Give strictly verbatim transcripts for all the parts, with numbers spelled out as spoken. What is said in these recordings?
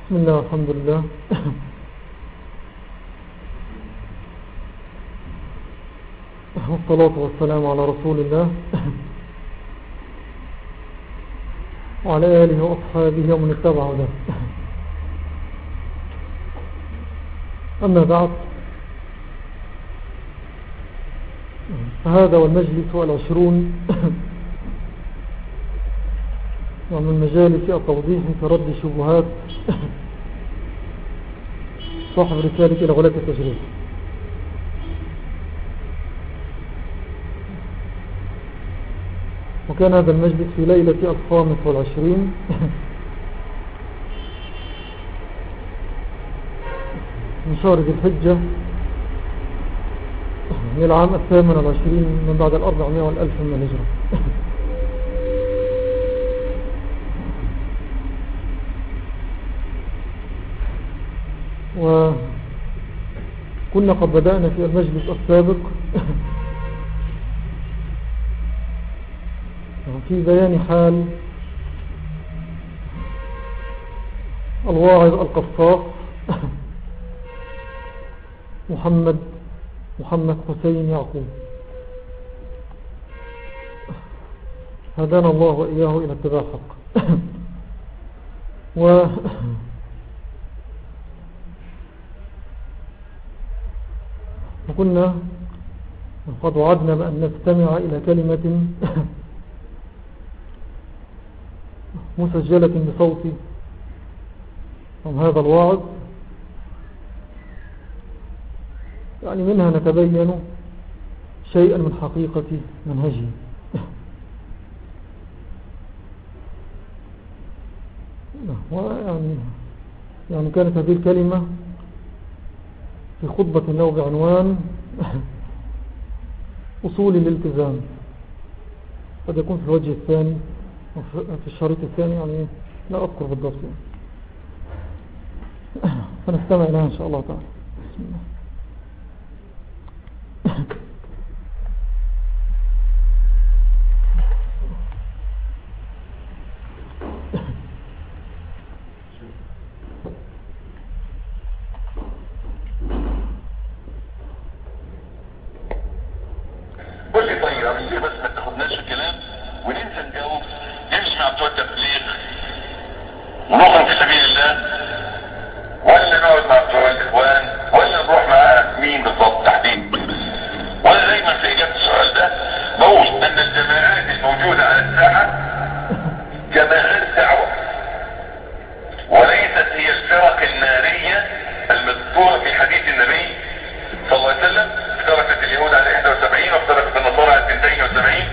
بسم الله والحمد لله. والصلاة والسلام على رسول الله وعلى آله وأصحابه ومن اتبع هداه. أما بعد، فهذا والمجلس العشرون ومن مجالس التوضيح في رد شبهات صاحب رسالة إلى غلاة التجريد. وكان هذا المجلس في ليلة الخامس والعشرين من شهر ذي الحجة من العام الثامن والعشرين من بعد الأربعمائة والألف من الهجرة. وكنا قد بدأنا في المجلس السابق في بيان حال الواعظ القصاص محمد محمد حسين يعقوب، هدانا الله وإياه إلى اتباع الحق. و وكنا قد وعدنا بأن نستمع إلى كلمة مسجلة بصوت عن هذا الواعظ، يعني منها نتبين شيئا من حقيقة منهجه. ويعني يعني كانت هذه الكلمة في خطبة له بعنوان أصول الالتزام، قد يكون في الوجه الثاني في الشريط الثاني، يعني لا أذكر بالضبط يعني. فنستمع لها إن شاء الله تعالى. بسم الله. قول لي طيب ليه بس ما تاخدناش الكلام وننسى نجاوب؟ نمشي مع بتوع التبليغ ونخرج في سبيل الله، ولا نقعد مع بتوع الاخوان، ولا نروح مع مين بالضبط تحديد؟ وانا دايما في اجابه السؤال ده بقول ان الجماعات الموجوده على الساحه جماعات دعوه، وليست هي الفرق الناريه المذكوره في حديث النبي صلى الله عليه وسلم. افترقت اليهود على واحد وسبعين وافترقت النصارى على اثنين وسبعين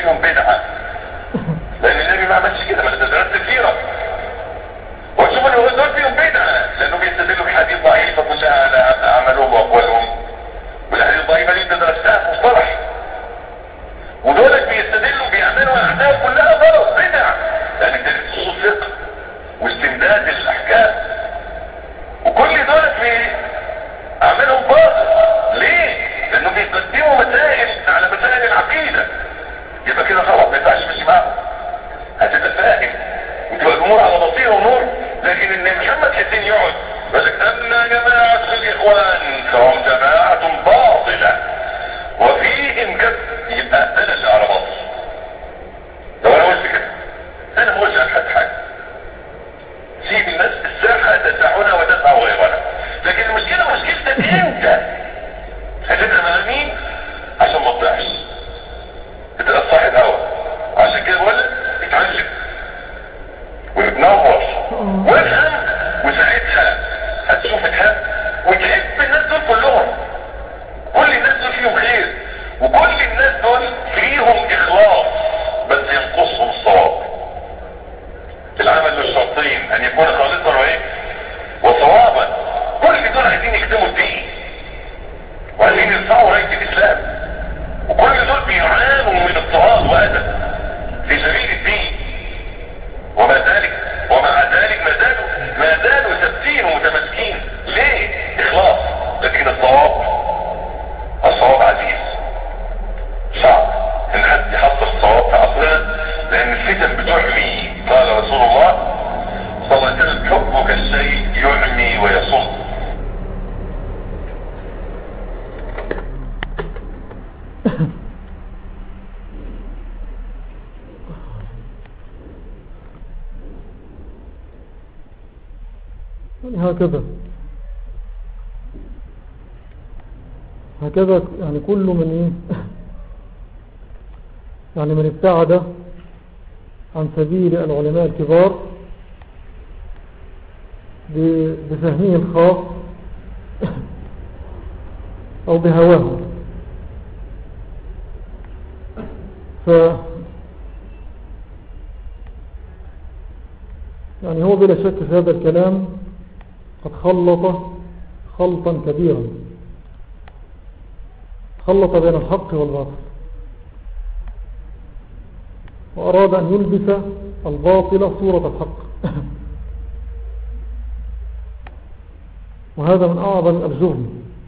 فيهم بدعة، لان النبي ما عملش كده، ما درست كثيرة. وشوفوا ان دول فيهم بدعة لانه بيستدلوا بحديث ضعيفة كلها على اعمالهم واقوالهم، والاحاديث الضعيفة دي انت درستها في مصطلح، ودول بيستدلوا بيعملوا اعمال كلها غلط بدع، لان ده اصول فقه واستمداد الاحكام، وكل دول في اعمالهم باطل. ليه؟ لانه بيقدموا مسائل على مسائل العقيدة، يبقى كده غلط، ما ينفعش تمشي معاهم، هتبقى فاهم وتبقى الامور على بصيره ونور. لكن ان محمد حسين يقعد يقول لك اما جماعه الاخوان فهم جماعه باطله وفيهم كذب، يبقى انا اللي على باطل. لو انا قلت كده انا مش هحد حاجه، سيب الناس الساحه تسعنا وتسع غيرنا. لكن المشكله مشكلتك انت، هتبقى مع مين عشان ما تضيعش، تبقى صاحب هوا. عشان كده بقول لك اتعلم وتنور وافهم، وساعتها هتشوف الحق وتحب الناس دول كلهم. كل الناس دول فيهم خير، وكل الناس دول فيهم اخلاص، بس ينقصهم الصواب. العمل للشرطين ان يكون خالصا وايه وصوابا. كل دول عايزين يخدموا الدين وعايزين يرفعوا رايه الاسلام، وكل دول بيعانوا من اضطهاد واذى في سبيل الدين، ومع ذلك ومع ذلك ما زالوا ما زالوا ثابتين ومتمسكين. ليه؟ اخلاص. لكن الصواب الصواب عزيز، صعب ان حد يحصل الصواب في عصرنا، لان الفتن بتعمي. قال رسول الله صلى الله عليه وسلم حبك الشيء يعمي ويصم. هكذا هكذا يعني كل من ايه يعني من ابتعد عن سبيل العلماء الكبار بفهمه الخاص او بهواه، ف يعني هو بلا شك في هذا الكلام قد خلط خلطا كبيرا، خلط بين الحق والباطل، وأراد أن يلبس الباطل صورة الحق. وهذا من أعظم الجرم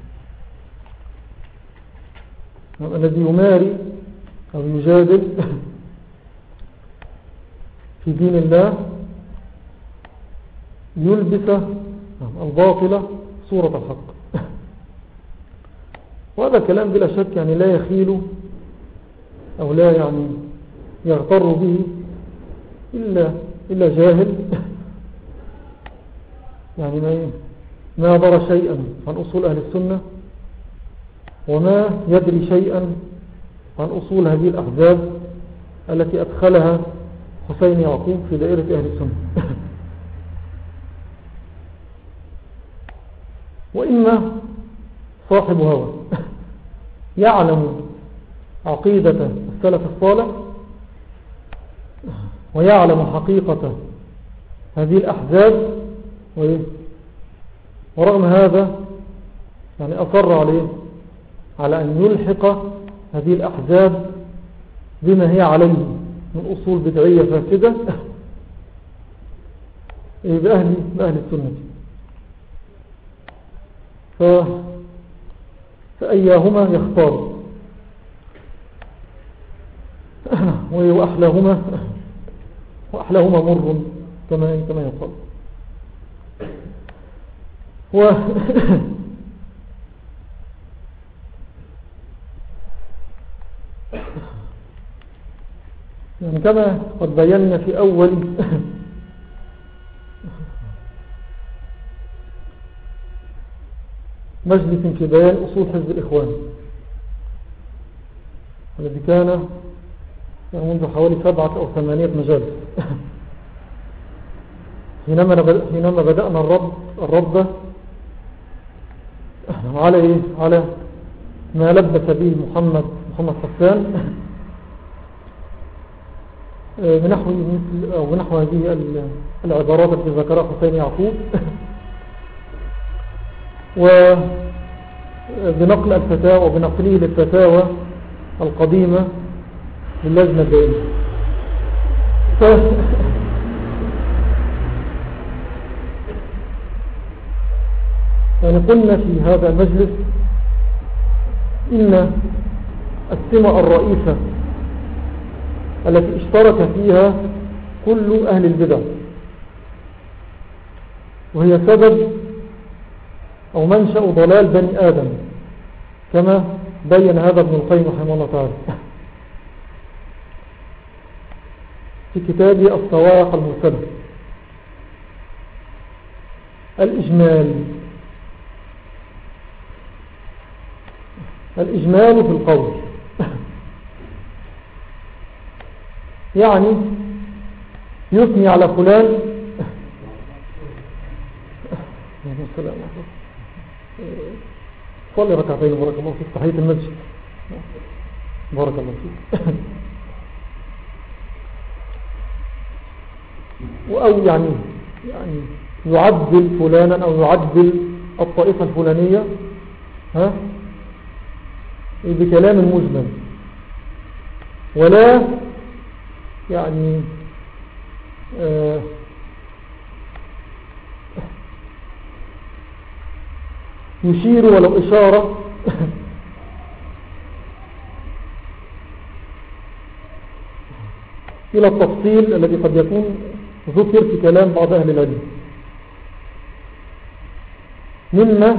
الذي يماري أو يجادل في دين الله، يلبس الباطل صورة الحق. وهذا الكلام بلا شك يعني لا يخيل أو لا يعني يغتر به إلا, إلا جاهل، يعني ما ما درى شيئا عن أصول أهل السنة، وما يدري شيئا عن أصول هذه الأحزاب التي أدخلها حسين يعقوب في دائرة أهل السنة. وإما صاحب هوى يعلم عقيدة السلف الصالح ويعلم حقيقة هذه الأحزاب، ورغم هذا يعني أصر عليه على أن يلحق هذه الأحزاب بما هي عليه من أصول بدعية فاسدة بأهل, بأهل السنة. ف... فأيهما يختار وأحلاهما وأحلاهما مر كما كما يقال. و يعني كما قد بينا في أول مجلس في بيان أصول حزب الإخوان الذي كان منذ حوالي سبعة أو ثمانية مجالس، حينما حينما بدأنا الرد الرد على إيه؟ على ما لبس به محمد محمد حسان بنحو مثل أو بنحو هذه العبارات التي ذكرها حسين يعقوب وبنقل الفتاوى وبنقله للفتاوى القديمة للجنة الدائمة. ف... يعني قلنا في هذا المجلس إن السمة الرئيسة التي اشترك فيها كل أهل البدع وهي سبب أو منشأ ضلال بني آدم كما بين هذا ابن القيم رحمه الله تعالى في كتابه الصواعق المرسلة. الإجمال الإجمال في القول يعني يثني على فلان صلي ركعتين بارك الله فيك تحية المسجد بارك الله فيك. أو يعني يعني يعدل فلانا أو يعدل الطائفة الفلانية ها بكلام مجمل ولا يعني آه يشير ولو إشارة إلى التفصيل الذي قد يكون ذكر في كلام بعض أهل العلم مما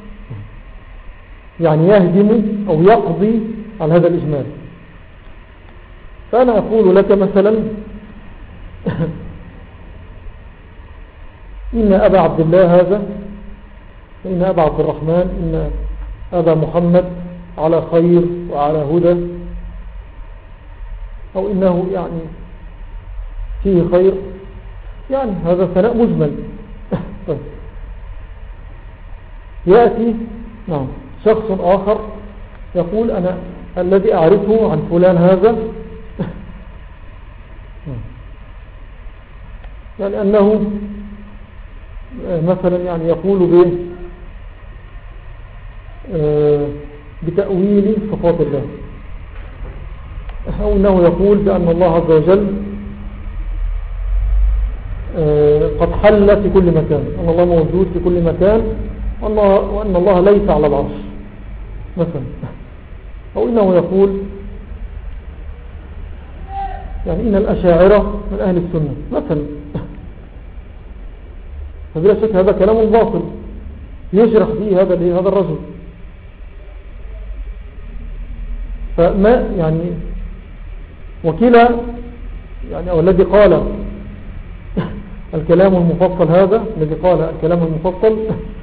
يعني يهدم أو يقضي على هذا الإجمال. فأنا أقول لك مثلا إن أبا عبد الله هذا إن أبا عبد الرحمن إن أبا محمد على خير وعلى هدى أو إنه يعني فيه خير يعني هذا ثناء مجمل. يأتي نعم شخص آخر يقول أنا الذي أعرفه عن فلان هذا يعني أنه مثلا يعني يقول به بتأويل صفات الله أو أنه يقول بأن الله عز وجل قد حل في كل مكان أن الله موجود في كل مكان وأن الله ليس على العرش مثلا. أو إنه يقول يعني إن الأشاعرة من أهل السنة مثلا. فبلا شك هذا كلام باطل يجرح به هذا هذا الرجل. فما يعني وكلا يعني أو الذي قال الكلام المفصل هذا الذي قال الكلام المفصل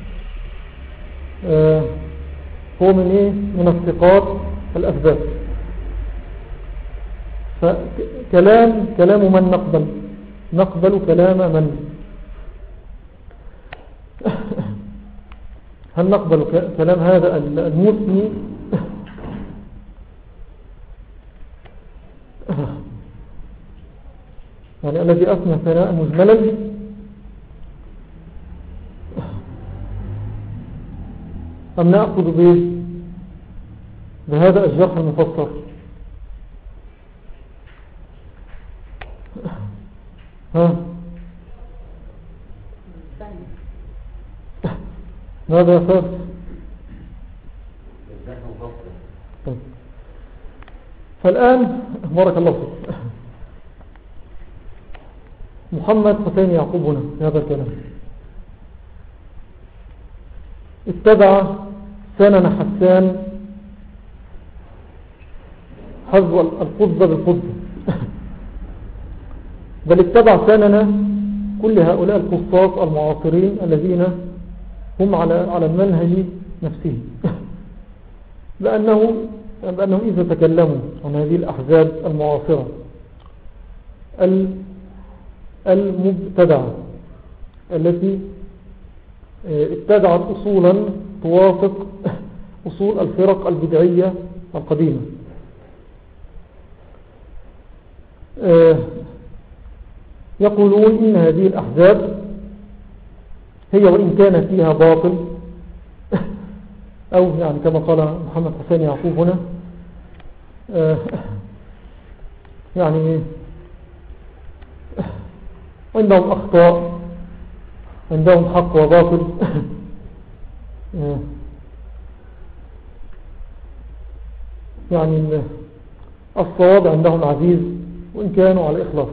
آه هو من إيه من الثقات الأثبات. فكلام كلام من نقبل نقبل كلام من هل نقبل كلام هذا المثني يعني الذي أثنى ثناء مجملا أم نأخذ به بهذا الجرح المفسر؟ ها ماذا يفعل؟ فالآن بارك الله فيك محمد حسين يعقوب هنا هذا الكلام اتبع سنن حسان حذو القضة بالقضة بل اتبع سنن كل هؤلاء القصاص المعاصرين الذين هم على على المنهج نفسه لأنه لأنه إذا تكلموا عن هذه الأحزاب المعاصرة المبتدعة التي ابتدعت أصولا توافق أصول الفرق البدعية القديمة يقولون إن هذه الأحزاب هي وإن كان فيها باطل أو يعني كما قال محمد حسين يعقوب هنا يعني عندهم أخطاء، عندهم حق وباطل، يعني الصواب عندهم عزيز وإن كانوا على إخلاص،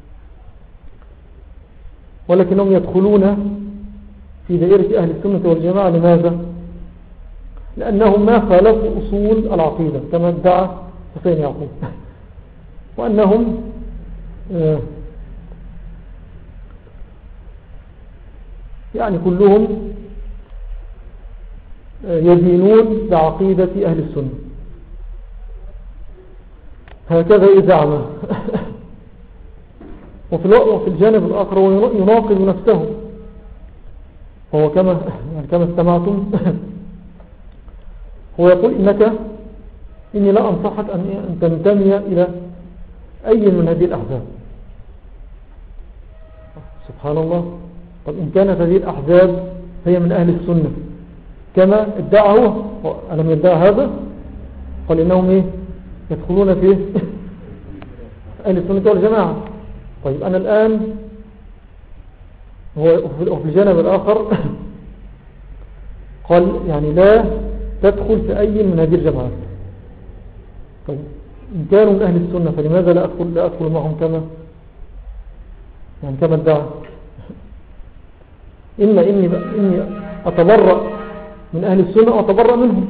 ولكنهم يدخلون في دائرة أهل السنة والجماعة. لماذا؟ لأنهم ما خالفوا أصول العقيدة كما ادعى حسين يعقوب، وأنهم يعني كلهم يدينون بعقيدة أهل السنة، هكذا زعم. وفي الجانب الآخر هو يناقض نفسه، فهو كما يعني كما استمعتم هو يقول إنك إني لا أنصحك أن تنتمي إلى أي من هذه الأحزاب. سبحان الله. طب إن كانت هذه الأحزاب هي من أهل السنة كما ادعى هو، ألم يدعى هذا؟ قال إنهم إيه؟ يدخلون في أهل السنة والجماعة. طيب أنا الآن هو في الجانب الآخر قال يعني لا تدخل في أي من هذه الجماعات. طيب إن كانوا من أهل السنة فلماذا لا أدخل, لا أدخل معهم كما يعني كما ادعى؟ إما إني, إني أتبرأ من أهل السنة وأتبرأ منهم.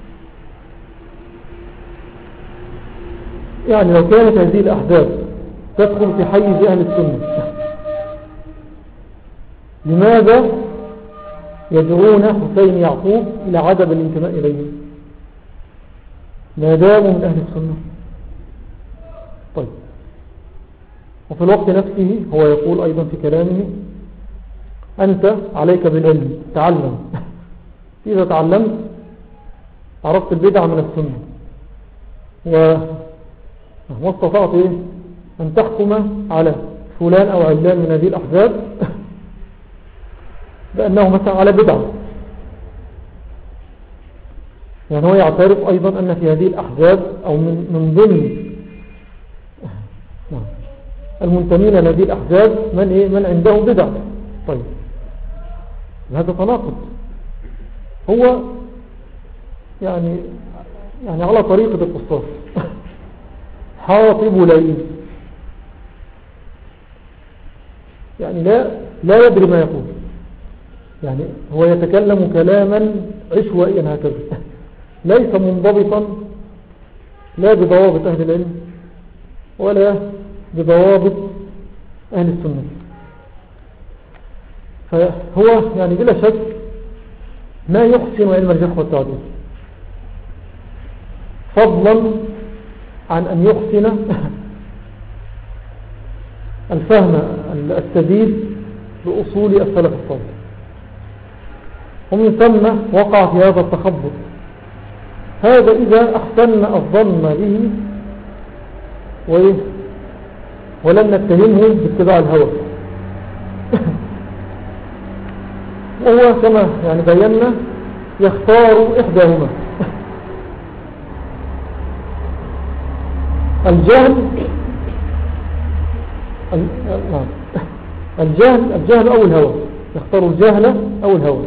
يعني لو كانت هذه الأحزاب تدخل في حيز أهل السنة لماذا يدعون حسين يعقوب إلى عدم الانتماء إليه ما داموا من أهل السنة؟ طيب وفي الوقت نفسه هو يقول أيضا في كلامه أنت عليك بالعلم، تعلم. إذا تعلمت عرفت البدع من السنة وما استطعت إيه؟ أن تحكم على فلان أو علان من هذه الأحزاب بأنه مثلا على بدعة. يعني هو يعترف أيضا أن في هذه الأحزاب أو من, من ضمن المنتمين لهذه الأحزاب من, إيه؟ من عنده بدع. طيب هذا تناقض. هو يعني يعني على طريقة القصاص حاطب لئيم، يعني لا لا يدري ما يقول، يعني هو يتكلم كلاما عشوائيا هكذا ليس منضبطا لا بضوابط أهل العلم ولا بضوابط أهل السنة. فهو يعني بلا شك ما يحسن علم الجرح والتعديل، فضلا عن أن يحسن الفهم السديد بأصول السلف الصالح. ومن ثم وقع في هذا التخبط. هذا إذا أحسن الظن به ولم نتهمه باتباع الهوى وهو كما يعني بينا يختار إحداهما. الجهل الجهل الجهل أو الهوى، يختار الجهل أو الهوى.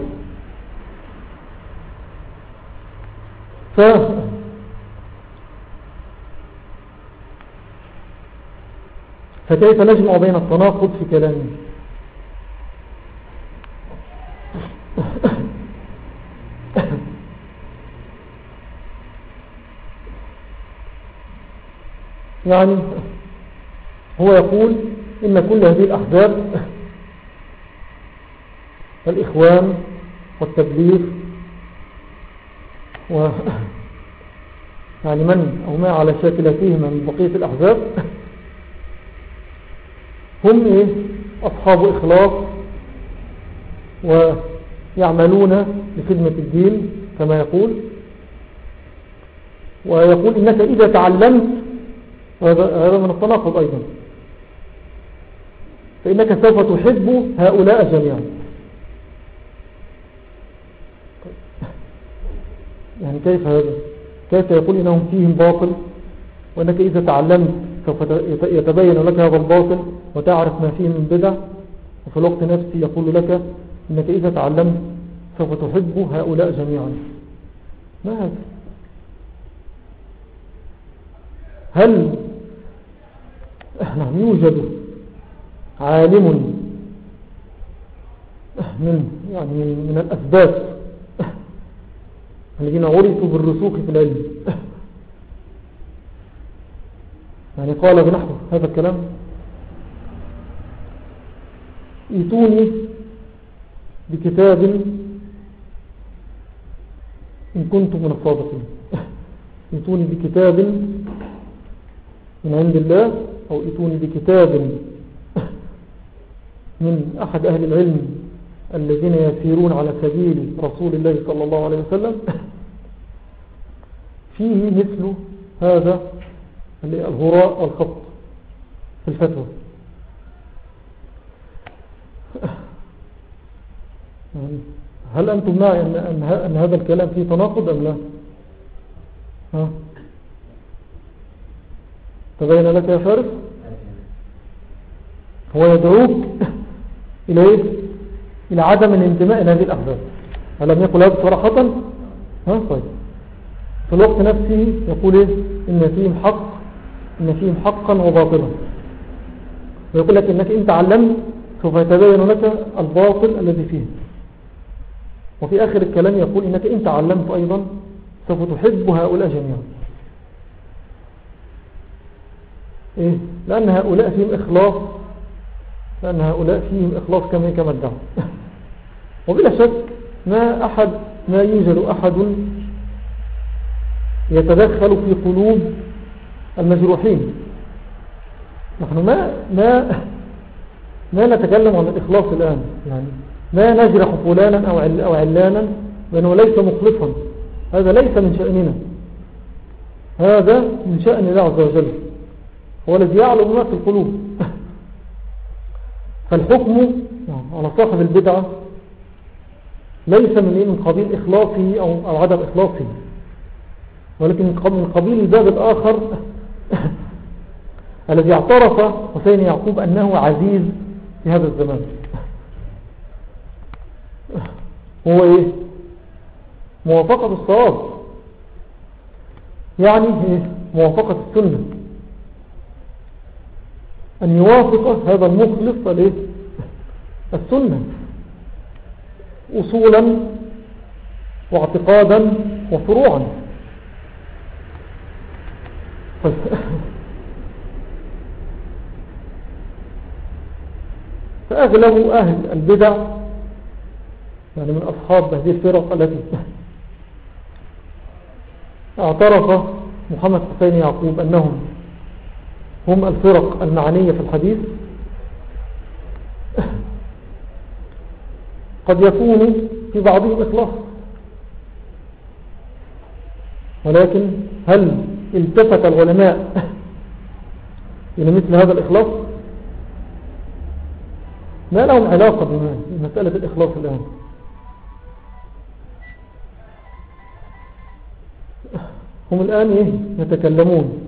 ف فكيف نجمع بين التناقض في كلامه؟ يعني هو يقول إن كل هذه الأحزاب الإخوان والتبليغ و يعني من أو ما على شاكلتهما من بقية الأحزاب هم إيه؟ أصحاب إخلاص ويعملون لخدمة الدين كما يقول. ويقول إنك إذا تعلمت، هذا من التناقض أيضا، فإنك سوف تحب هؤلاء جميعا. يعني كيف هذا؟ كيف يقول إنهم فيهم باطل وأنك إذا تعلمت سوف يتبين لك هذا الباطل وتعرف ما فيه من بدع، وفي الوقت نفسه يقول لك إنك إذا تعلمت سوف تحب هؤلاء جميعا. ما هذا؟ هل نعم يوجد عالم من يعني من الأسباب الذين عرفوا بالرسوخ في العلم يعني قال بنحو هذا الكلام: ائتوني بكتاب إن كنتم من الصادقين، ائتوني بكتاب من عند الله، أو ائتوني بكتاب من أحد أهل العلم الذين يسيرون على سبيل رسول الله صلى الله عليه وسلم فيه مثل هذا الهراء والخط في الفتوى. هل أنتم معي أن, أن هذا الكلام فيه تناقض أم لا؟ ها؟ تبين لك يا فارس؟ هو يدعوك إلى إيه؟ إلى عدم الانتماء إلى هذه الأحزاب. ألم يقل هذا صراحة؟ ها؟ طيب. في الوقت نفسه يقول إيه؟ إن فيهم حق، إن فيهم حقا وباطلا، ويقول لك إنك إن تعلمت سوف يتبين لك الباطل الذي فيه. وفي آخر الكلام يقول إنك إن تعلمت أيضا سوف تحب هؤلاء جميعا. إيه؟ لأن هؤلاء فيهم إخلاص، لأن هؤلاء فيهم إخلاص كما كما ادعوا. وبلا شك ما أحد ما يوجد أحد يتدخل في قلوب المجروحين. نحن ما ما ما نتكلم عن الإخلاص الآن، يعني ما نجرح فلانا أو أو علانا لأنه ليس مخلصا، هذا ليس من شأننا، هذا من شأن الله عز وجل، هو الذي يعلم ما في القلوب. فالحكم على صاحب البدعة ليس من قبيل إخلاصه أو, أو عدم إخلاصه، ولكن من قبيل الباب الآخر الذي اعترف حسين يعقوب أنه عزيز في هذا الزمان. هو إيه؟ موافقة الصواب، يعني إيه؟ موافقة السنة، أن يوافق هذا المخلص عليه السنة أصولا واعتقادا وفروعا. فأغلب أهل البدع يعني من أصحاب هذه الفرق التي اعترف محمد حسين يعقوب أنهم هم الفرق المعنية في الحديث، قد يكون في بعضهم إخلاص، ولكن هل التفت العلماء إلى مثل هذا الإخلاص؟ ما لهم علاقة بمسألة الإخلاص الآن. هم الآن إيه؟ يتكلمون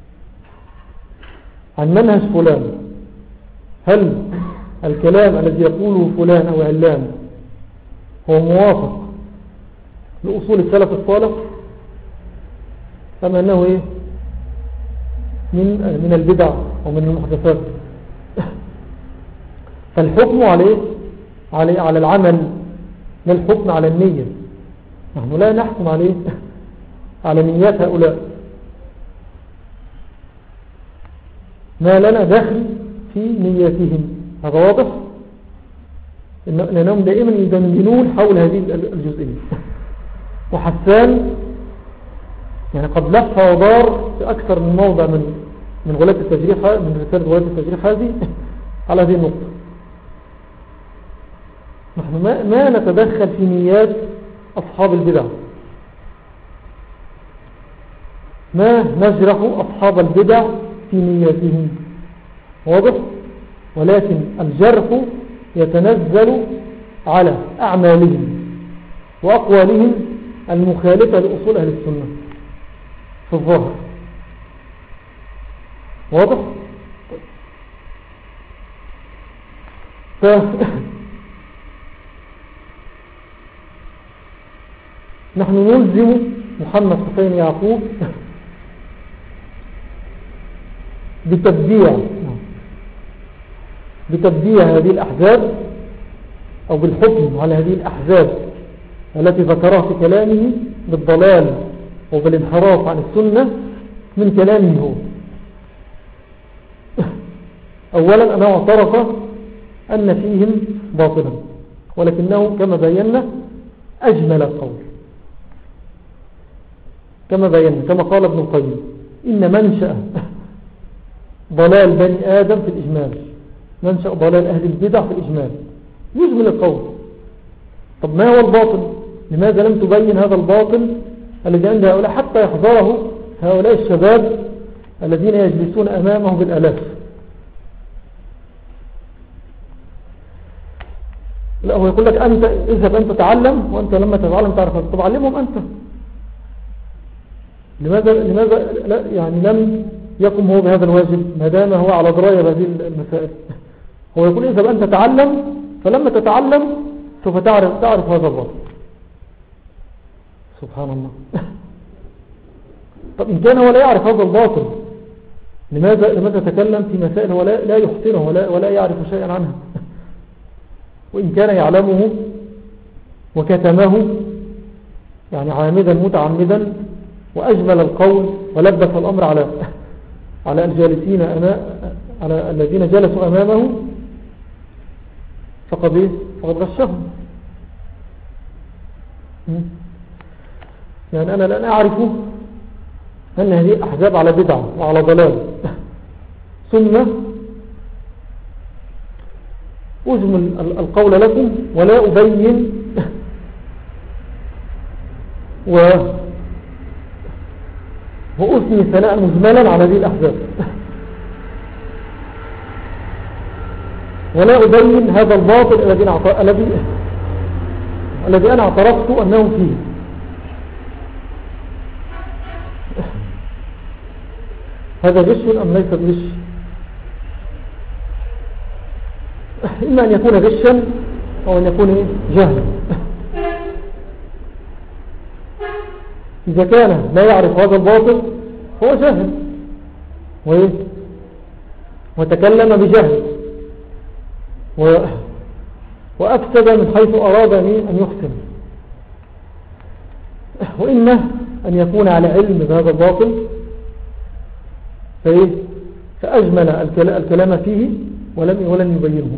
عن منهج فلان، هل الكلام الذي يقوله فلان أو علان هو موافق لأصول السلف الصالح أم أنه إيه؟ من, من البدع ومن المحدثات؟ فالحكم عليه على على العمل، لا الحكم على النية. نحن لا نحكم عليه على نيات هؤلاء، ما لنا دخل في نياتهم، هذا واضح، لأنهم دائما يدندنون حول هذه الجزئية. وحسان يعني قد لف ودار في أكثر من موضع من من غلاة التجريح، من رسالة غلاة التجريح هذه على هذه النقطة. نحن ما, ما نتدخل في نيات أصحاب البدع، ما نجرح أصحاب البدع في نياتهم، واضح؟ ولكن الجرح يتنزل على أعمالهم وأقوالهم المخالفة لأصول أهل السنة في الظاهر. واضح؟ ف... نحن نلزم محمد حسين يعقوب بتبديع بتبديع هذه الأحزاب أو بالحكم على هذه الأحزاب التي ذكرها في كلامه بالضلال وبالانحراف عن السنة من كلامه هو. أولا أنه اعترف أن فيهم باطلا، ولكنه كما بينا أجمل القول، كما بينا كما قال ابن القيم إن منشأ ضلال بني آدم في الإجمال، منشأ ضلال أهل البدع في الإجمال، يجمل القول. طب ما هو الباطل؟ لماذا لم تبين هذا الباطل الذي عند هؤلاء حتى يحضره هؤلاء الشباب الذين يجلسون أمامه بالألاف؟ لا، هو يقول لك أنت اذهب أنت تعلم، وأنت لما تتعلم تعرف. طب علمهم أنت. لماذا لماذا لا يعني لم يقم هو بهذا الواجب ما دام هو على دراية بهذه المسائل؟ هو يقول اذهب أنت تعلم، فلما تتعلم سوف تعرف تعرف هذا الباطل. سبحان الله. طب إن كان هو لا يعرف هذا الباطل، لماذا لماذا تكلم في مسائل هو لا, لا يحسنه ولا, ولا يعرف شيئا عنها؟ وإن كان يعلمه وكتمه يعني عامدا متعمدا وأجمل القول ولبس الأمر على على الجالسين أمام، على الذين جلسوا أمامه، فقد إيه؟ فقد غشهم. يعني أنا لن أعرف أن هذه أحزاب على بدعة وعلى ضلال، ثم أجمل القول لكم ولا أبين و وأثني ثناء مجملا على هذه الأحزاب، ولا أبين هذا الباطل الذي الذي أنا اعترفت أنه فيه. هذا غش أم ليس غش؟ إما أن يكون غشا أو أن يكون جهلا. إذا كان لا يعرف هذا الباطل هو جاهل وتكلم بجهل وأفسد من حيث أراد أن يحسن. وإما أن يكون على علم بهذا الباطل فأجمل الكلام فيه ولم ولم يبينه.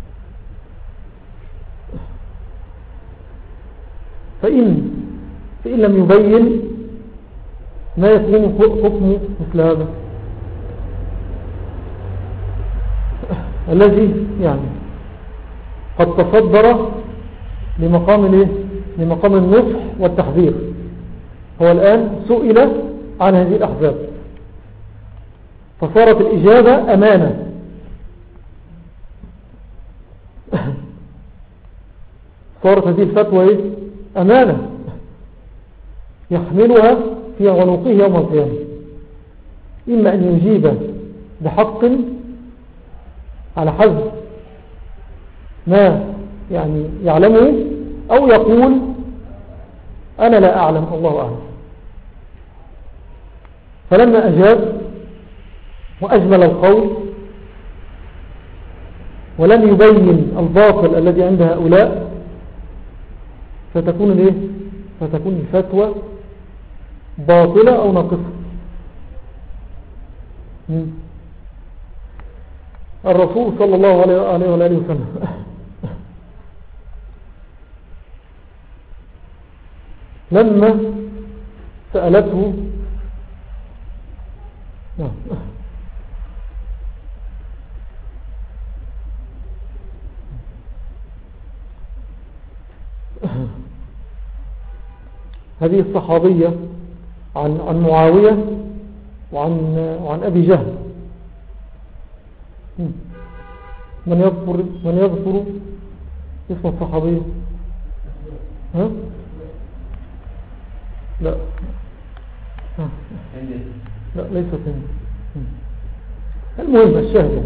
فإن فإن لم يبين ما يكون حكم مثل هذا الذي يعني قد تصدر لمقام الايه لمقام النصح والتحذير. هو الآن سئل عن هذه الأحزاب فصارت الإجابة أمانة. صارت هذه الفتوى إيه؟ أمانة يحملها في عنقه يوم القيامة، إما أن يجيب بحق على حسب ما يعني يعلمه، أو يقول أنا لا أعلم الله أعلم. فلما أجاب وأجمل القول ولم يبين الباطل الذي عند هؤلاء فتكون الايه فتكون الفتوى باطلة أو ناقصة. الرسول صلى الله عليه وآله وسلم لما سألته هذه الصحابية عن عن معاوية وعن وعن أبي جهل، من يذكر من يذكر اسم الصحابي؟ ها؟ لا ها. لا ليست هند. المهم الشاهد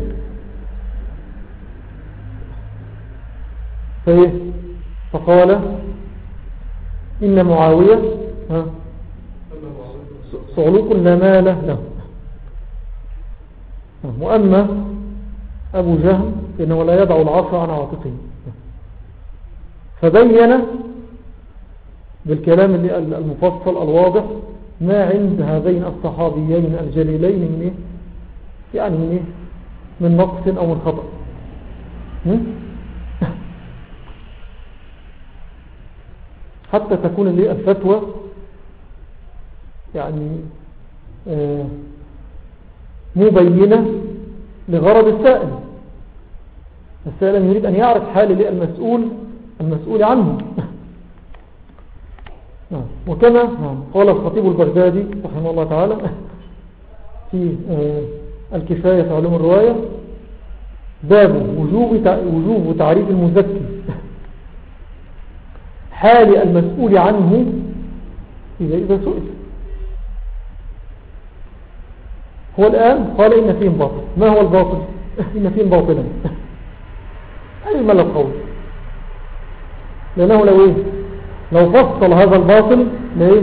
فايه فقال إن معاوية ها صعلوك لا مال له، وأما أبو جهل إنه لا يدع العصا عن عاتقه. فبين بالكلام المفصل الواضح ما عند هذين الصحابيين الجليلين من إيه؟ يعني من إيه؟ من نقص أو من خطأ. حتى تكون اللي الفتوى يعني آه مبينة لغرض السائل. السائل يريد أن يعرف حال المسؤول المسؤول عنه. وكما قال الخطيب البغدادي رحمه الله تعالى في الكفاية في علوم الرواية: باب وجوب وجوب تعريف المزكي حال المسؤول عنه إذا إذا سئل. هو الآن قال إن فيهم باطل. ما هو الباطل؟ إن فيهم باطلا، أي ملا القول، لأنه لو إيه لو فصل هذا الباطل لإيه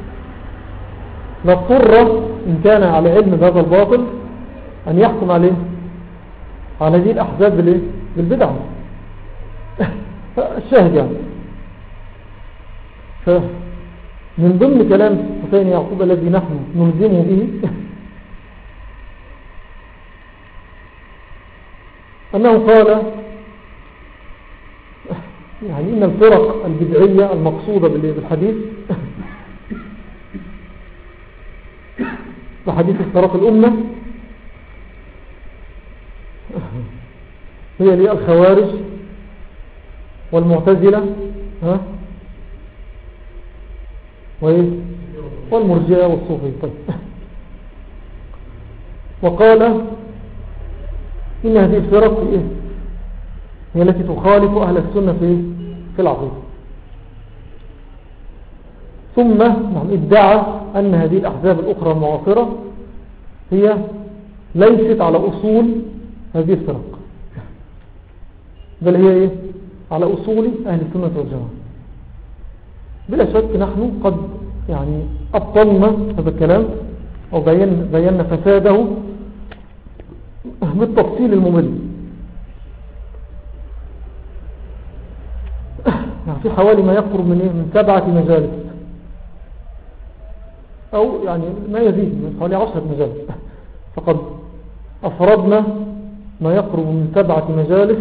لاضطر إن كان على علم بهذا الباطل أن يحكم عليه على هذه الأحزاب بالإيه بالبدعة. الشاهد يعني فمن ضمن كلام حسين يعقوب الذي نحن نلزمه به أنه قال يعني إن الفرق البدعية المقصودة بالحديث بحديث افتراق الأمة هي لي الخوارج والمعتزلة ها والمرجئة والصوفية. طيب. وقال إن هذه الفرق إيه؟ هي التي تخالف أهل السنة في في العقيدة. ثم نعم ادعى أن هذه الأحزاب الأخرى المعاصرة هي ليست على أصول هذه الفرق، بل هي إيه؟ على أصول أهل السنة والجماعة. بلا شك نحن قد يعني أبطلنا هذا الكلام أو بينا, بينا فساده بالتفصيل الممل. يعني في حوالي ما يقرب من, إيه؟ من سبعة مجالس أو يعني ما يزيد من حوالي عشرة مجالس، فقد أفردنا ما يقرب من سبعة مجالس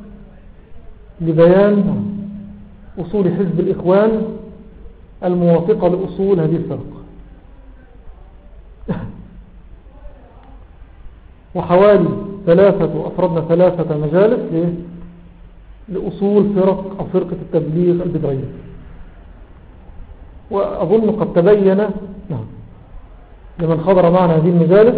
لبيان أصول حزب الإخوان الموافقة لأصول هذه الفرق، وحوالي ثلاثة أفردنا ثلاثة مجالس لأصول فرق أو فرقة التبليغ البدعية. وأظن قد تبين نعم لمن خبر معنا هذه المجالس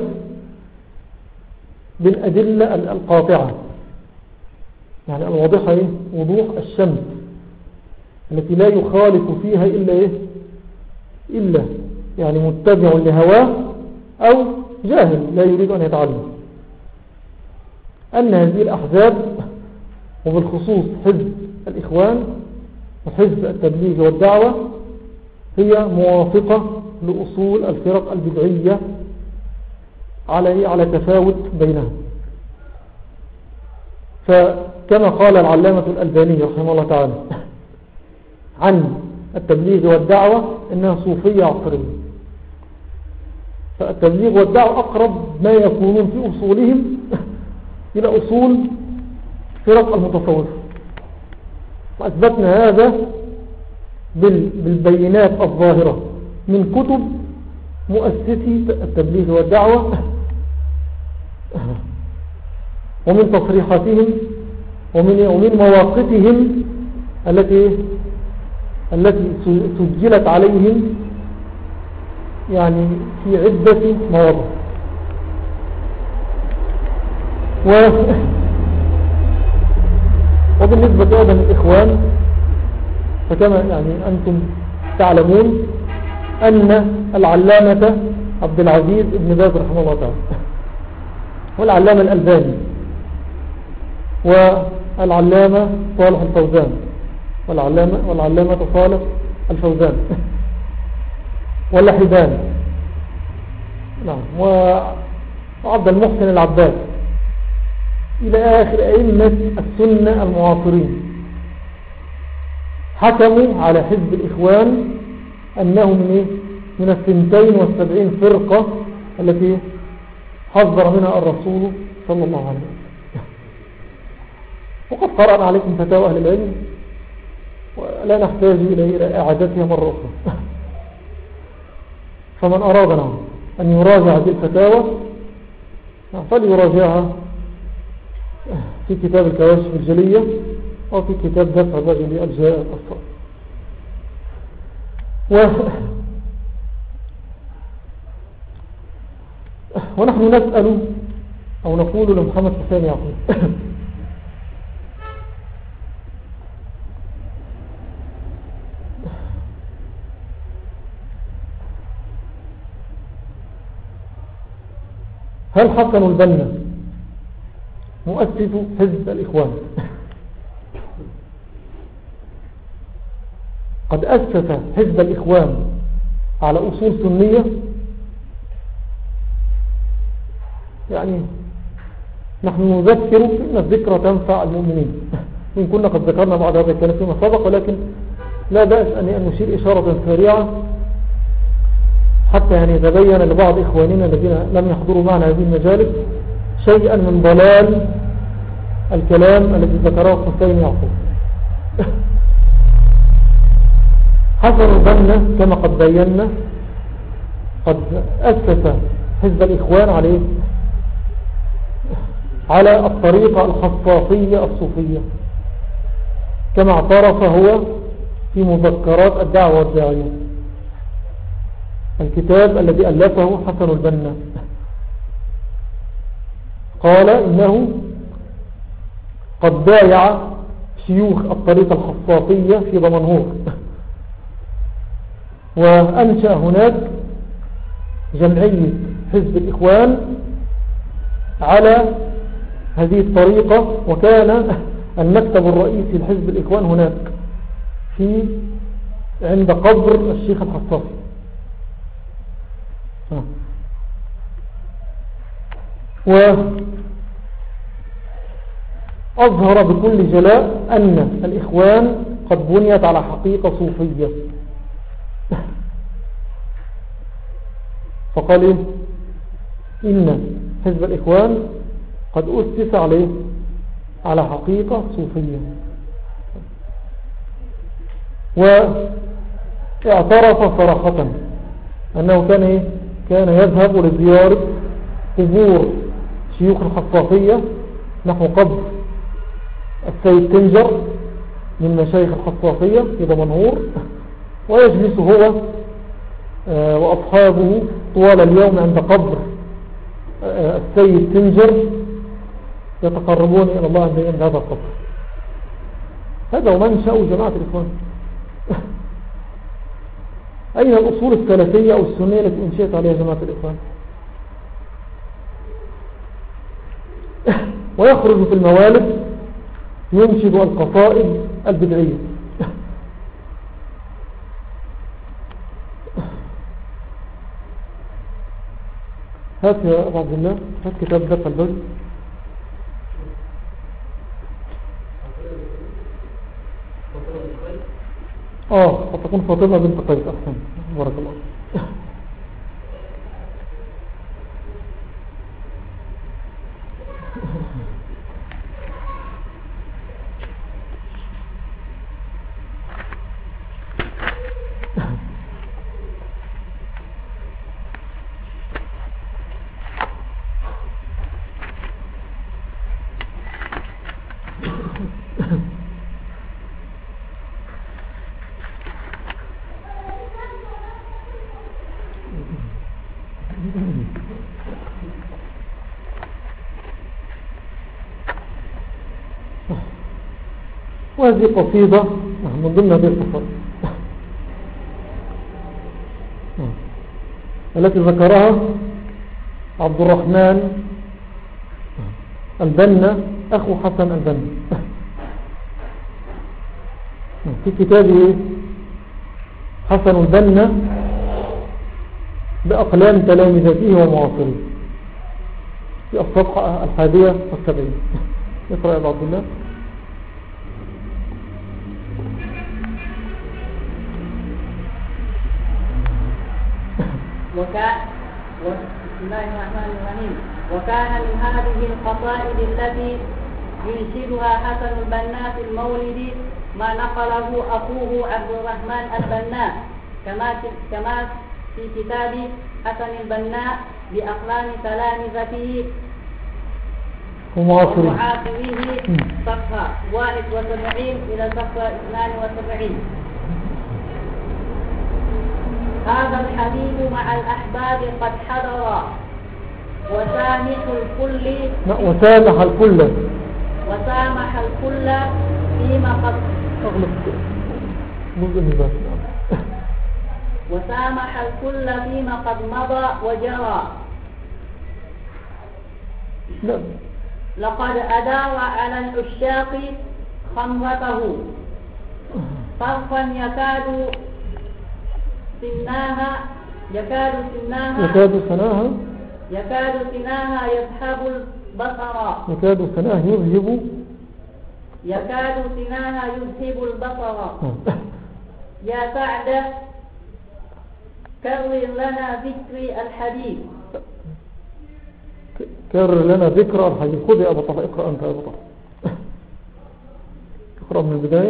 بالأدلة القاطعة يعني الواضحة إيه؟ وضوح الشمس التي لا يخالف فيها إلا إيه؟ إلا يعني متبع لهواه أو جاهل لا يريد أن يتعلم أن هذه الأحزاب وبالخصوص حزب الإخوان وحزب التبليغ والدعوة هي موافقة لأصول الفرق البدعية على على تفاوت بينها. فكما قال العلامة الألباني رحمه الله تعالى عن التبليغ والدعوة إنها صوفية عصرية، فالتبليغ والدعوة أقرب ما يكونون في أصولهم إلى أصول فرق المتصوفة، وأثبتنا هذا بالبينات الظاهرة من كتب مؤسسي التبليغ والدعوة ومن تصريحاتهم ومن ومن مواقفهم التي التي سجلت عليهم يعني في عدة مواضع. وبالنسبة أيضا للإخوان فكما يعني أنتم تعلمون أن العلامة عبد العزيز ابن باز رحمه الله تعالى والعلامة الألباني والعلامة صالح الفوزان والعلامة, والعلامة صالح الفوزان واللحدان نعم وعبد المحسن العباس إلى آخر أئمة السنة المعاصرين حكموا على حزب الإخوان أنه من, من الثنتين والسبعين فرقة التي حذر منها الرسول صلى الله عليه وسلم. وقد قرأنا عليكم فتاوى أهل العلم ولا نحتاج إلى إعادتها مرة أخرى. فمن أرادنا أن يراجع هذه الفتاوى فليراجعها في كتاب الكواشف الجلية أو في كتاب دفع الرجل أجزاء الأصفار. و... ونحن نسأل أو نقول لمحمد حسين يعقوب هل حسن البنا مؤسس حزب الإخوان قد أسس حزب الإخوان على أصول سنية؟ يعني نحن نذكر أن الذكرى تنفع المؤمنين إن كنا قد ذكرنا بعض هذا الكلام فيما سبق ولكن لا بأس أن نشير إشارة سريعة حتى يعني يتبين لبعض إخواننا الذين لم يحضروا معنا هذه المجالس شيئا من ضلال الكلام الذي ذكره حسين يعقوب. حسن البنا كما قد بينا قد أسس حزب الإخوان عليه على الطريقة الخصاصية الصوفية كما اعترف هو في مذكرات الدعوة والداعية الكتاب الذي ألفه حسن البنا. قال إنه قد بايع شيوخ الطريقة الخصاصية في دمنهور وأنشأ هناك جمعية حزب الإخوان على هذه الطريقة وكان المكتب الرئيسي لحزب الإخوان هناك في عند قبر الشيخ الحصافي. وأظهر بكل جلاء أن الإخوان قد بنيت على حقيقة صوفية فقال إيه؟ إن حزب الإخوان قد أسس عليه على حقيقة صوفية واعترف صراحة أنه كان إيه؟ كان يذهب لزيارة قبور شيوخ الخصاصية نحو قبر السيد تنجر من مشايخ الخصاصية في دمنهور ويجلس هو وأصحابه طوال اليوم عند قبر السيد تنجر يتقربون إلى الله عند هذا القبر. هذا هو منشأ جماعة الإخوان. أين الأصول السلفية أو السنية التي انشئت عليها جماعة الإخوان؟ ويخرج في الموالد ينشد القصائد البدعية. هات يا أبو عبد الله هات كتاب دفع البدء. اه قد تكون فاطمة بنت قيس أحسن بارك الله. وهذه قصيدة من ضمن هذه القصائد التي ذكرها عبد الرحمن البنا أخو حسن البنا في كتابه حسن البنا بأقلام تلامذته ومعاصريه في الصفحة الحادية والسبعين. اقرأ يا عبد الله. وكان بسم الله الرحمن الرحيم. وكان من هذه القصائد التي ينشدها حسن البنا في المولد ما نقله أخوه عبد الرحمن البنا كما كما في كتاب حسن البنا بأقلام تلامذته ومعاصريه صفحة واحد وسبعين إلى صفحة اثنان وسبعين. هذا الحبيب مع الأحباب قد حضر وسامح الكل وسامح الكل وسامح الكل فيما قد وسامح الكل فيما قد مضى وجرى. لقد أدار على العشاق خمرته طرفا يكاد سناها يكاد سناها يكاد سناها يكاد سناها يذهب البصر يكاد سناها يذهب يكاد سناها يذهب البصر. يا سعد كرر لنا ذكر الحبيب كرر لنا ذكر الحبيب. خذ يا أبو طه اقرأ أنت يا أبو طه اقرأ من البداية.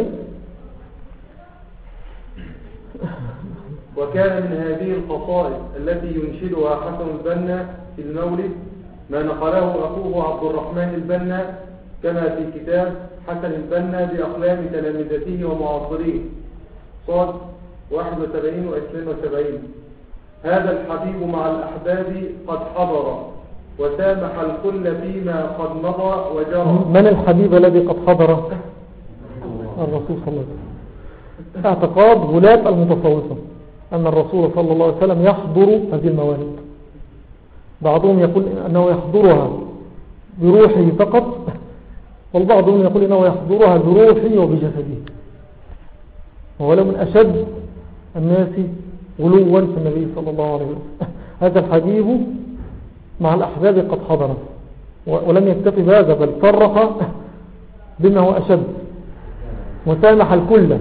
وكان من هذه القصائد التي ينشدها حسن البنا في المولد ما نقله أخوه عبد الرحمن البنا كما في كتاب حسن البنا بأقلام تلامذته ومعاصريه صاد واحد وسبعين واثنين وسبعين. هذا الحبيب مع الأحباب قد حضر وسامح الكل فيما قد مضى وجرى. من الحبيب الذي قد حضر؟ الرسول صلى الله عليه وسلم. اعتقاد غلاة المتصوفة أن الرسول صلى الله عليه وسلم يحضر هذه الموالد. بعضهم يقول أنه يحضرها بروحه فقط، والبعضهم يقول أنه يحضرها بروحه وبجسده. وهو من أشد الناس غلوا في النبي صلى الله عليه وسلم. هذا الحبيب مع الأحباب قد حضر، ولم يكتفي بهذا بل صرح بما هو أشد وسامح الكل.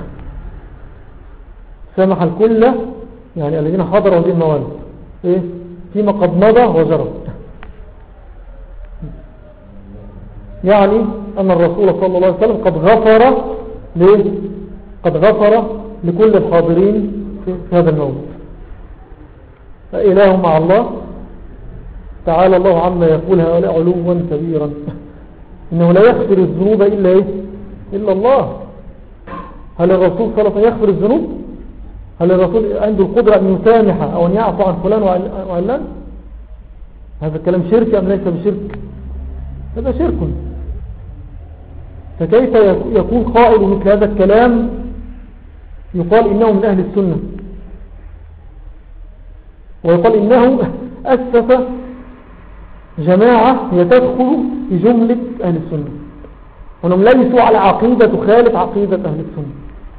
سامح الكل يعني الذين حضروا هذه الموالد إيه؟ فيما قد مضى وجرى. يعني أن الرسول صلى الله عليه وسلم قد غفر ليه؟ قد غفر لكل الحاضرين في هذا الموت. فإله مع الله تعالى الله عما يقول هؤلاء علوا كبيرا. إنه لا يغفر الذنوب إلا إيه؟ إلا الله. هل الرسول صلى الله عليه وسلم يغفر الذنوب؟ هل الرسول عنده القدرة أن يسامح أو أن يعفو عن فلان وعلان؟ هذا الكلام شرك أم ليس بشرك؟ هذا شرك. فكيف يكون قائل مثل هذا الكلام يقال إنه من أهل السنة، ويقال إنه أسس جماعة يتدخل في جملة أهل السنة، وأنهم ليسوا على عقيدة تخالف عقيدة أهل السنة.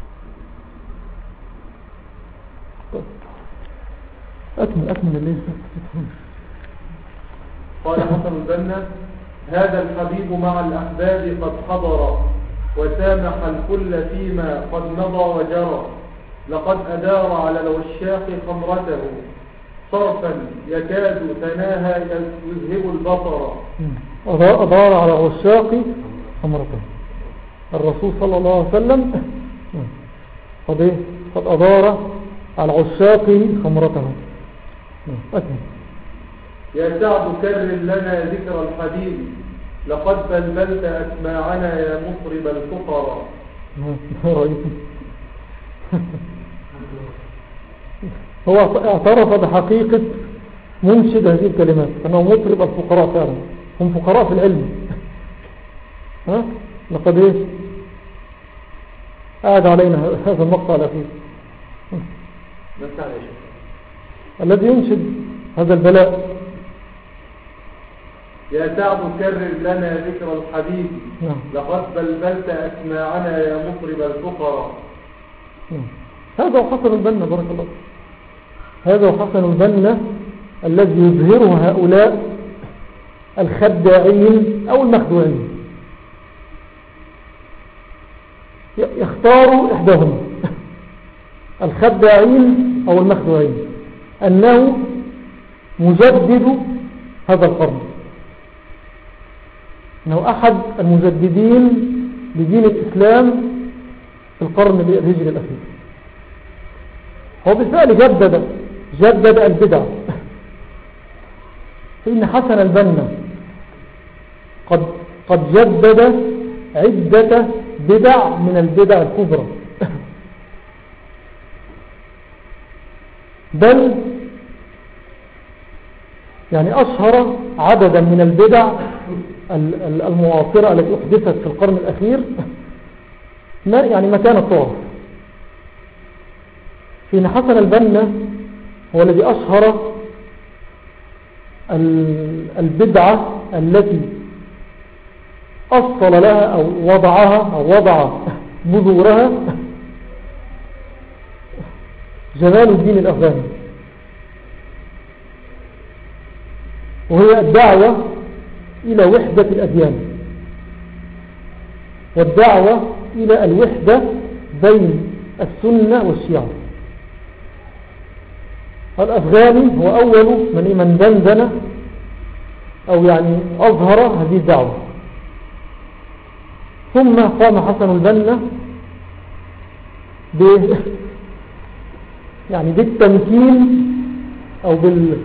أكمل أكمل الليل. قال حسن البنا: هذا الحبيب مع الأحباب قد حضر وسامح الكل فيما قد مضى وجرى. لقد أدار على العشاق خمرته صرفا يكاد ثناها يذهب البصر. أدار على العشاق خمرته. الرسول صلى الله عليه وسلم قد قد أدار على عشاقه خمرته. أكمل. يا سعد كرر لنا ذكر الحبيب لقد بلبلت أسماعنا يا مطرب الفقراء. هو اعترف بحقيقة منشد هذه الكلمات أنه مطرب الفقراء فعلا، هم فقراء في العلم. ها؟ لقد إيه؟ قاعد علينا هذا المقطع الأخير الذي ينشد هذا البلاء. يا سعد كرر لنا ذكر الحبيب نعم. لقد بلبلت أسماعنا يا مطرب الفقراء. نعم. هذا هو حسن البنا بارك الله. هذا هو حسن البنا الذي يظهره هؤلاء الخداعين أو المخدوعين، يختاروا إحداهم الخداعين أو المخدوعين أنه مجدد هذا القرن، أنه أحد المجددين لدين الإسلام في القرن الهجري الأخير. هو بالفعل جدد جدد البدع، فإن حسن البنا قد قد جدد عدة بدع من البدع الكبرى، بل يعني أشهر عددا من البدع المعاصرة التي أحدثت في القرن الأخير، ما يعني ما كانت تعرف. فإن حسن البنا هو الذي أشهر البدعة التي أصل لها أو وضعها أو وضع بذورها جمال الدين الأفغاني، وهي الدعوة إلى وحدة الأديان والدعوة إلى الوحدة بين السنة والشيعة. الأفغاني هو أول من من دندن أو يعني أظهر هذه الدعوة. ثم قام حسن البنا ب يعني بالتمكين أو بال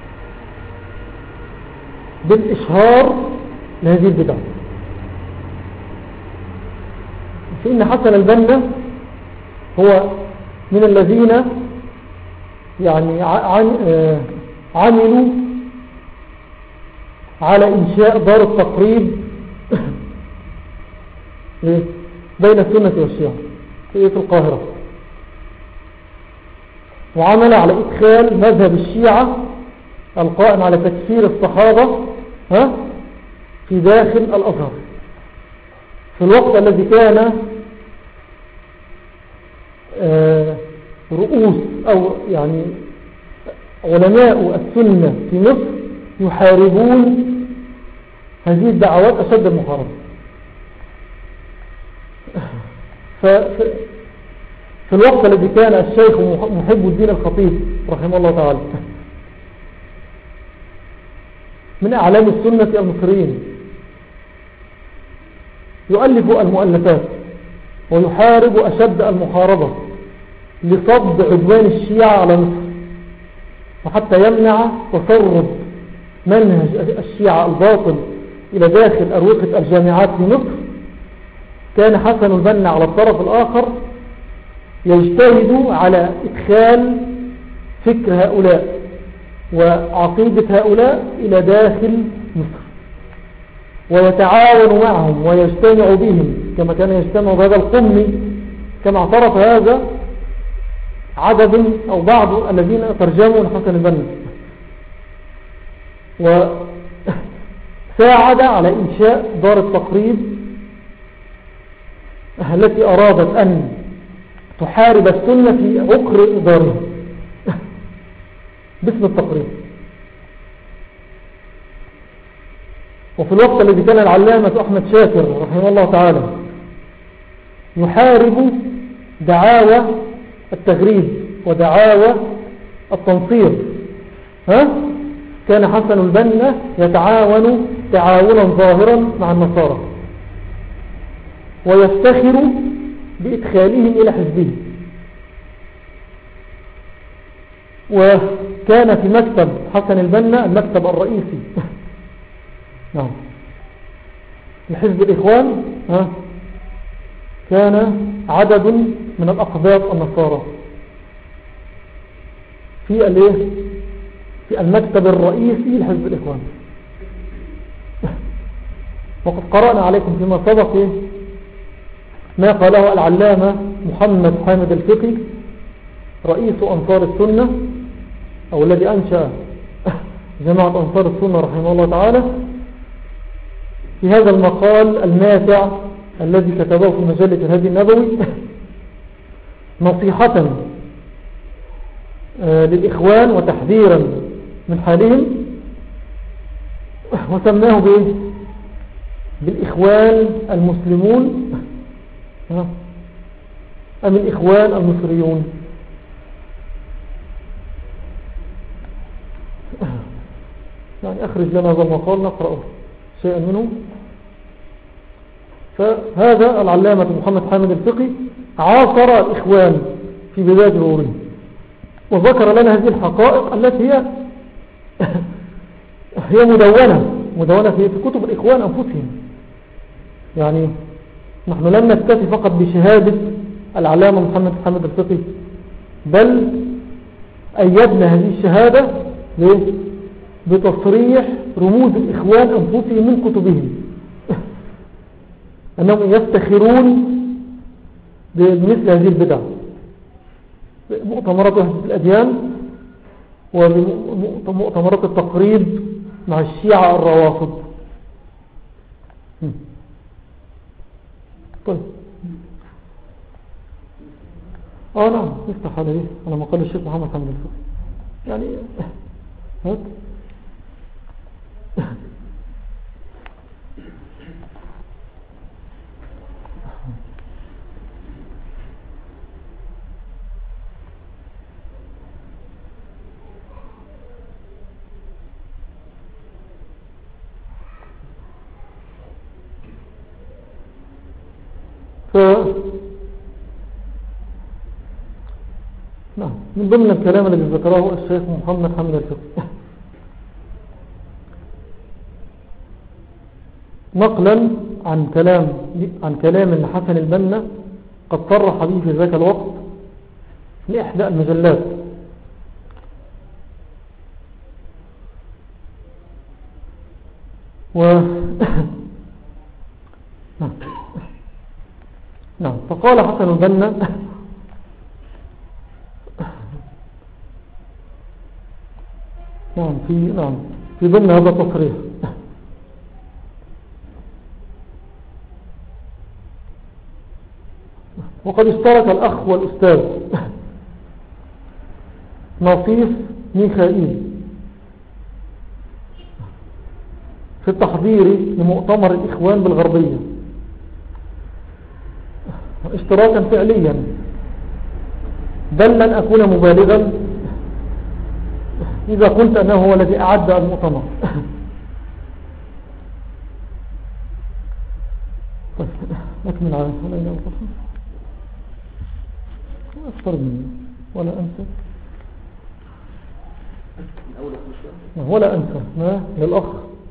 بالإشهار لهذه البدع. فإن حسن البنا هو من الذين يعني عملوا على إنشاء دار التقريب بين السنة والشيعة في القاهرة، وعمل على إدخال مذهب الشيعة القائم على تكفير الصحابة ها في داخل الأزهر في الوقت الذي كان آه رؤوس أو يعني علماء السنة في مصر يحاربون هذه الدعوات أشد المحاربة. في الوقت الذي كان الشيخ محب الدين الخطيب رحمه الله تعالى من أعلام السنة المصريين يؤلف المؤلفات ويحارب أشد المحاربة لصد عدوان الشيعة على مصر، وحتى يمنع تسرب منهج الشيعة الباطل إلى داخل أروقة الجامعات في مصر. كان حسن البنا على الطرف الآخر يجتهد على إدخال فكر هؤلاء وعقيدة هؤلاء إلى داخل مصر، ويتعاون معهم ويجتمع بهم كما كان يجتمع بهذا القمي، كما اعترف هذا عدد أو بعض الذين ترجموا حسن البنا، وساعد على إنشاء دار التقريب التي أرادت أن تحارب السنة في عقر دارها باسم التقريب. وفي الوقت الذي كان العلامة أحمد شاكر رحمه الله تعالى يحارب دعاوى التغريب ودعاوى التنصير ها كان حسن البنا يتعاون تعاونا ظاهرا مع النصارى ويفتخر بإدخالهم إلى حزبه. وكان في مكتب حسن البنا المكتب الرئيسي نعم لحزب الإخوان ها كان عدد من الأقباط النصارى في الايه في المكتب الرئيسي لحزب الإخوان. وقد قرأنا عليكم فيما سبق ما قاله العلامة محمد حامد الفقي رئيس أنصار السنة أو الذي أنشأ جماعة أنصار السنة رحمه الله تعالى في هذا المقال الماتع الذي كتبه في مجلة الهدي النبوي نصيحة للإخوان وتحذيرا من حالهم، وسماه به بالإخوان المسلمون أم الإخوان المصريون. يعني أخرج لنا هذا المقال نقرأه شيئا منه. فهذا العلامة محمد حامد الفقي عاصر الإخوان في بداية ظهورهم وذكر لنا هذه الحقائق التي هي هي مدونة مدونة في كتب الإخوان أنفسهم. يعني نحن لم نكتفي فقط بشهادة العلامة محمد حامد الفقي، بل أيدنا هذه الشهادة بتصريح رموز الإخوان أنفسهم من كتبهم أنهم يفتخرون بمثل هذه البدع، مؤتمرات وحدة الأديان ومؤتمرات التقريب مع الشيعة الروافض. طيب اه نعم نفتح على ايه على مقال الشيخ محمد حامد الفقي. يعني هات ف نعم من ضمن الكلام الذي ذكره الشيخ محمد حامد الفقي نقلا عن كلام عن كلام لحسن البنا قد صرح به في ذاك الوقت لإحدى المجلات، و نعم فقال حسن البنا نعم في نعم في ضمن هذا التصريح وقد اشترك الأخ والأستاذ نصيف ميخائيل في التحضير لمؤتمر الإخوان بالغربية اشتراكا فعليا، بل لن أكون مبالغا إذا قلت أنه هو الذي أعد المؤتمر. طيب أكمل على علينا الفصل أكثر مني ولا أنسى ولا أنسى ما للأخ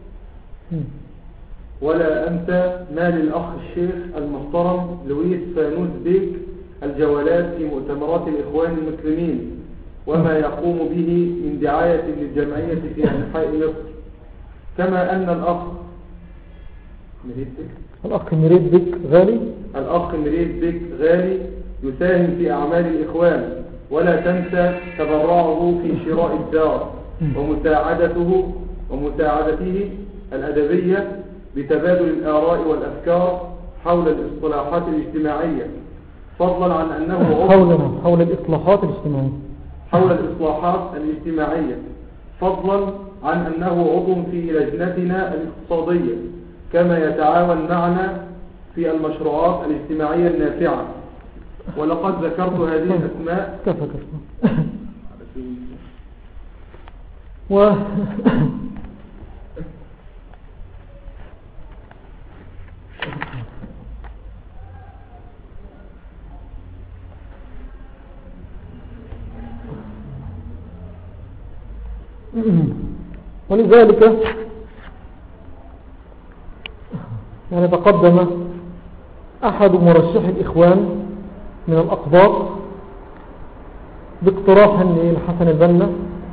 ولا أنسى ما للأخ الشيخ المحترم لويس فانوس بيك الجولات في مؤتمرات الإخوان المسلمين وما يقوم به من دعاية للجمعية في أنحاء مصر، كما أن الأخ مريد بيك الأخ مريد بيك غالي الأخ مريد بيك غالي يساهم في أعمال الإخوان، ولا تنسى تبرعه في شراء الدار ومساعدته ومساعدته الأدبية بتبادل الآراء والأفكار حول الإصلاحات الاجتماعية، فضلا عن أنه حول حول الإصلاحات الاجتماعية حول الإصلاحات الاجتماعية فضلا عن أنه عضو في لجنتنا الاقتصادية، كما يتعاون معنا في المشروعات الاجتماعية النافعة. ولقد ذكرت هذه الأسماء كفى كفى و ولذلك يعني تقدم أحد مرشح الإخوان من الأقباط باقتراح لحسن البنا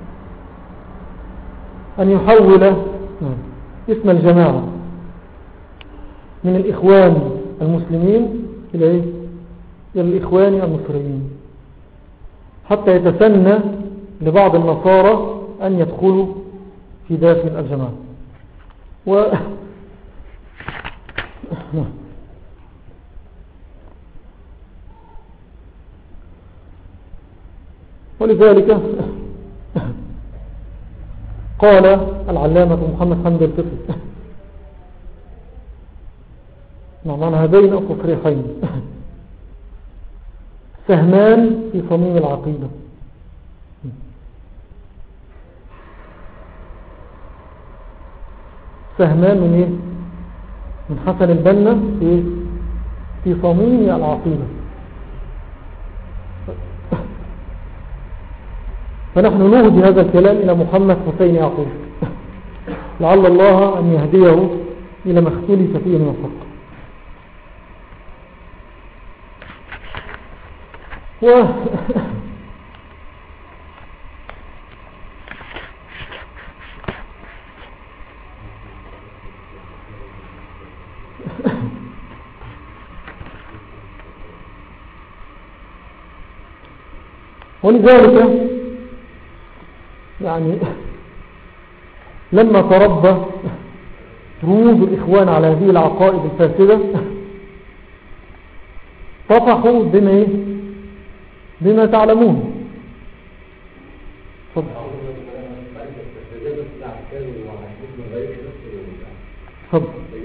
أن يحول اسم الجماعة من الإخوان المسلمين إلى إيه؟ إلى الإخوان المصريين، حتى يتسنى لبعض النصارى أن يدخلوا في داخل الجماعة. و ولذلك قال العلامة محمد حمد الفقي نعم عن هذين التصريحين سهمان في صميم العقيدة. سهمان من ايه؟ من حسن البنا في في صميم العقيدة. فنحن نهدي هذا الكلام إلى محمد حسين يعقوب لعل الله أن يهديه إلى ما اختلف فيه من الحق. و ولذلك يعني لما تربى رموز الإخوان على هذه العقائد الفاسدة طفحوا بما بما تعلمون. فضل فضل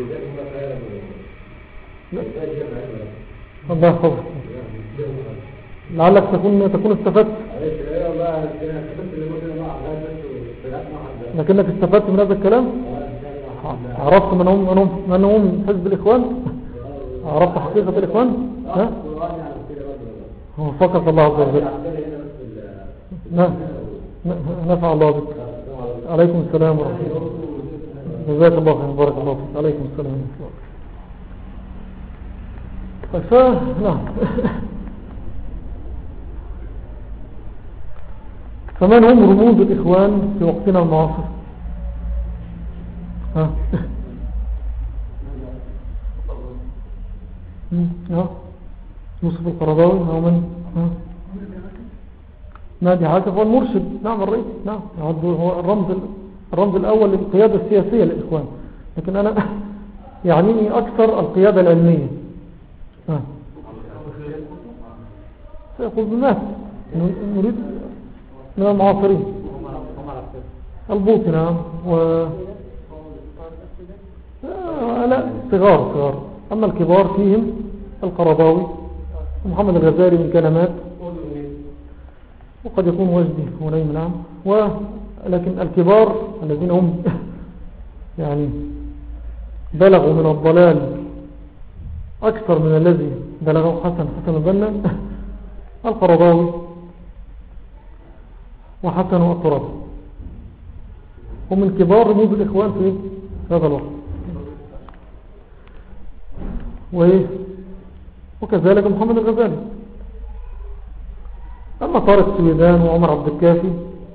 الله فضل لعلك تكون تكون استفدت، لكنك استفدت من هذا الكلام. عرفت من هم من هم من هم حزب الإخوان، عرفت حقيقة الإخوان. ها هو فقط الله عز وجل. نفع الله بك. عليكم السلام ورحمة الله. جزاك الله خير بارك الله فيك. عليكم السلام ورحمة الله. ف نعم فمن هم رموز الإخوان في وقتنا المعاصر؟ ها ها يوسف القرضاوي أو من ها نادي عاكف والمرشد. نعم الرئيس. نعم هو الرمز الرمز الأول للقيادة السياسية للإخوان، لكن أنا يعنيني أكثر القيادة العلمية. ها سيقول بماذا نريد من المعاصرين البوطي. نعم و آه لا صغار صغار أما الكبار فيهم القرضاوي ومحمد الغزالي من كلمات، وقد يكون وجدي ونيم. نعم ولكن الكبار الذين هم يعني بلغوا من الضلال أكثر من الذي بلغه حسن حسن البنا القرضاوي وحسن والترابي، ومن كبار رموز الإخوان في هذا الوقت. وكذلك محمد الغزالي. أما طارق سويدان وعمر عبد الكافي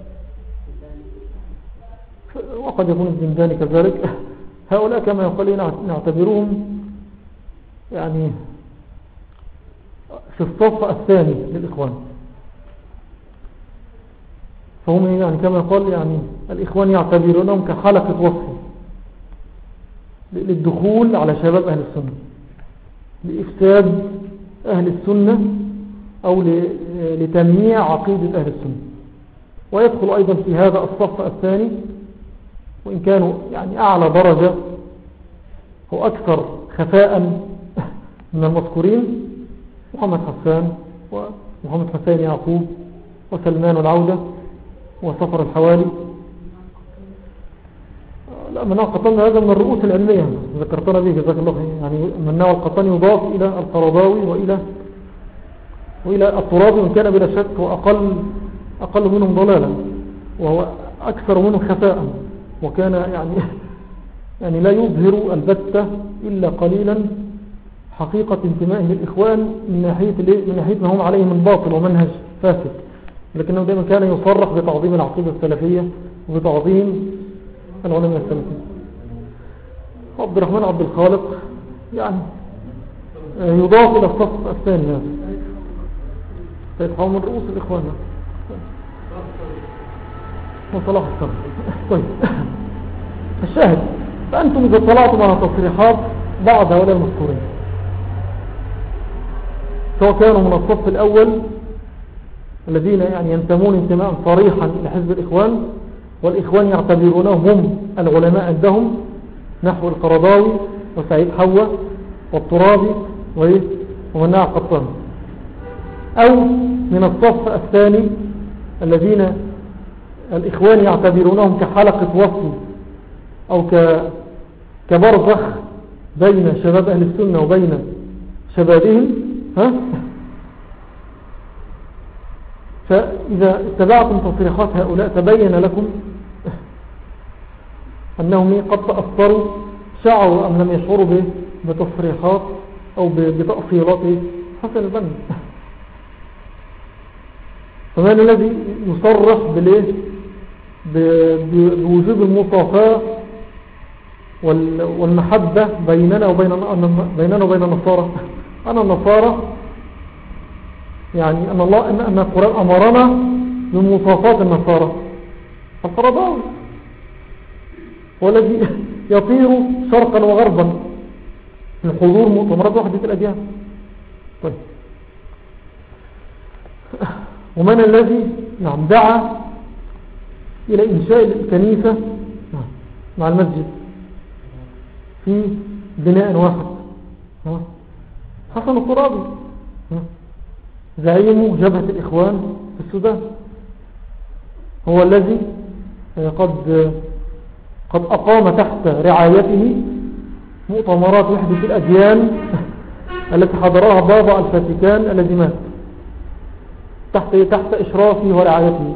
وقد يكون الزنداني كذلك، هؤلاء كما يقال نعتبرهم يعني في الصف الثاني للإخوان. فهم يعني كما يقال يعني الإخوان يعتبرونهم كحلقة وصف للدخول على شباب أهل السنة، لإفساد أهل السنة أو لتمييع عقيدة أهل السنة، ويدخل أيضا في هذا الصف الثاني، وإن كانوا يعني أعلى درجة هو أكثر خفاء من المذكورين محمد حسان ومحمد حسين يعقوب وسلمان العودة وصفر الحوالي. لا مناع القطاني هذا من الرؤوس العلمية ذكرتنا به جزاك الله خير. يعني مناع القطاني يضاف إلى القرضاوي وإلى وإلى الترابي، وإن كان بلا شك هو أقل أقل منهم ضلالا وهو أكثر منهم خفاء، وكان يعني يعني لا يظهر البتة إلا قليلا حقيقة انتمائه للإخوان من ناحية من ناحية ما هم عليه من باطل ومنهج فاسد، لكنه دائما كان يصرح بتعظيم العقيدة السلفية وبتعظيم العلماء السلفيين. عبد الرحمن عبد الخالق يعني يضاف إلى الصف الثاني هذا سيدحوا من رؤوس الإخوان وصلاح السلام. طيب الشاهد، فأنتم إذا اطلعتم على تصريحات بعض هؤلاء المذكورين سواء كانوا من الصف الأول الذين يعني ينتمون انتماء صريحا إلى حزب الإخوان، والإخوان يعتبرونهم هم العلماء عندهم نحو القرضاوي وسعيد حوا والترابي ومناع قطان، أو من الصف الثاني الذين الإخوان يعتبرونهم كحلقة وصل أو كبرزخ بين شباب أهل السنة وبين شبابهم، ها؟ فإذا اتبعتم تصريحات هؤلاء تبين لكم أنهم قد تأثروا، شعروا أم لم يشعروا بتصريحات أو بتأصيلات حسن البنا. فمن الذي يصرح بوجوب المصافاة والمحبة بيننا وبين بيننا وبين النصارى؟ أنا النصارى يعني أن الله أن أن القرآن أمرنا بمصافاة النصارى. القرضاوي والذي يطير شرقا وغربا من حضور مؤتمرات وحدة الأديان. طيب، ومن الذي نعم دعا إلى إنشاء الكنيسة مع المسجد في بناء واحد؟ حسن الترابي زعيم جبهة الإخوان في السودان، هو الذي قد قد أقام تحت رعايته مؤتمرات وحدة الأديان التي حضرها بابا الفاتيكان الذي مات تحت تحت إشرافه ورعايته،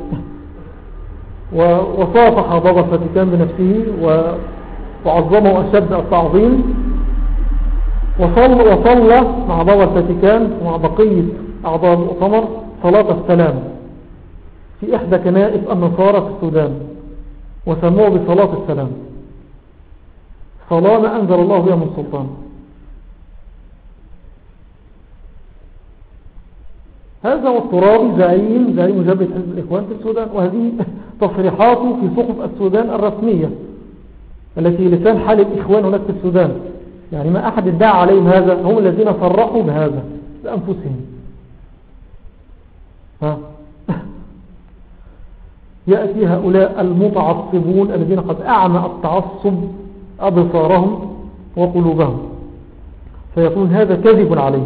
وصافح بابا الفاتيكان بنفسه وعظمه أشد التعظيم، وصلى وصلى مع بابا الفاتيكان ومع بقية أعضاء المؤتمر صلاة السلام في إحدى كنائس النصارى في السودان، وسموه بصلاة السلام، صلاة ما أنزل الله بها من سلطان. هذا هو الترابي زعيم زعيم جبهة حزب الإخوان في السودان، وهذه تصريحاته في صحف السودان الرسمية التي لسان حال الإخوان هناك في السودان. يعني ما أحد ادعى عليهم هذا، هم الذين صرحوا بهذا لأنفسهم. ها يأتي هؤلاء المتعصبون الذين قد أعمى التعصب أبصارهم وقلوبهم فيكون هذا كذب عليهم.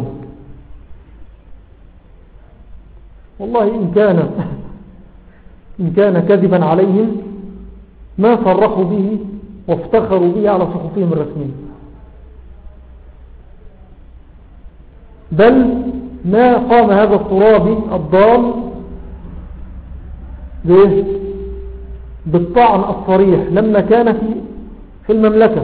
والله إن كان إن كان كذبا عليهم ما صرحوا به وافتخروا به على صحفهم الرسمية، بل ما قام هذا الترابي الضال بالطعن الصريح لما كان في في المملكة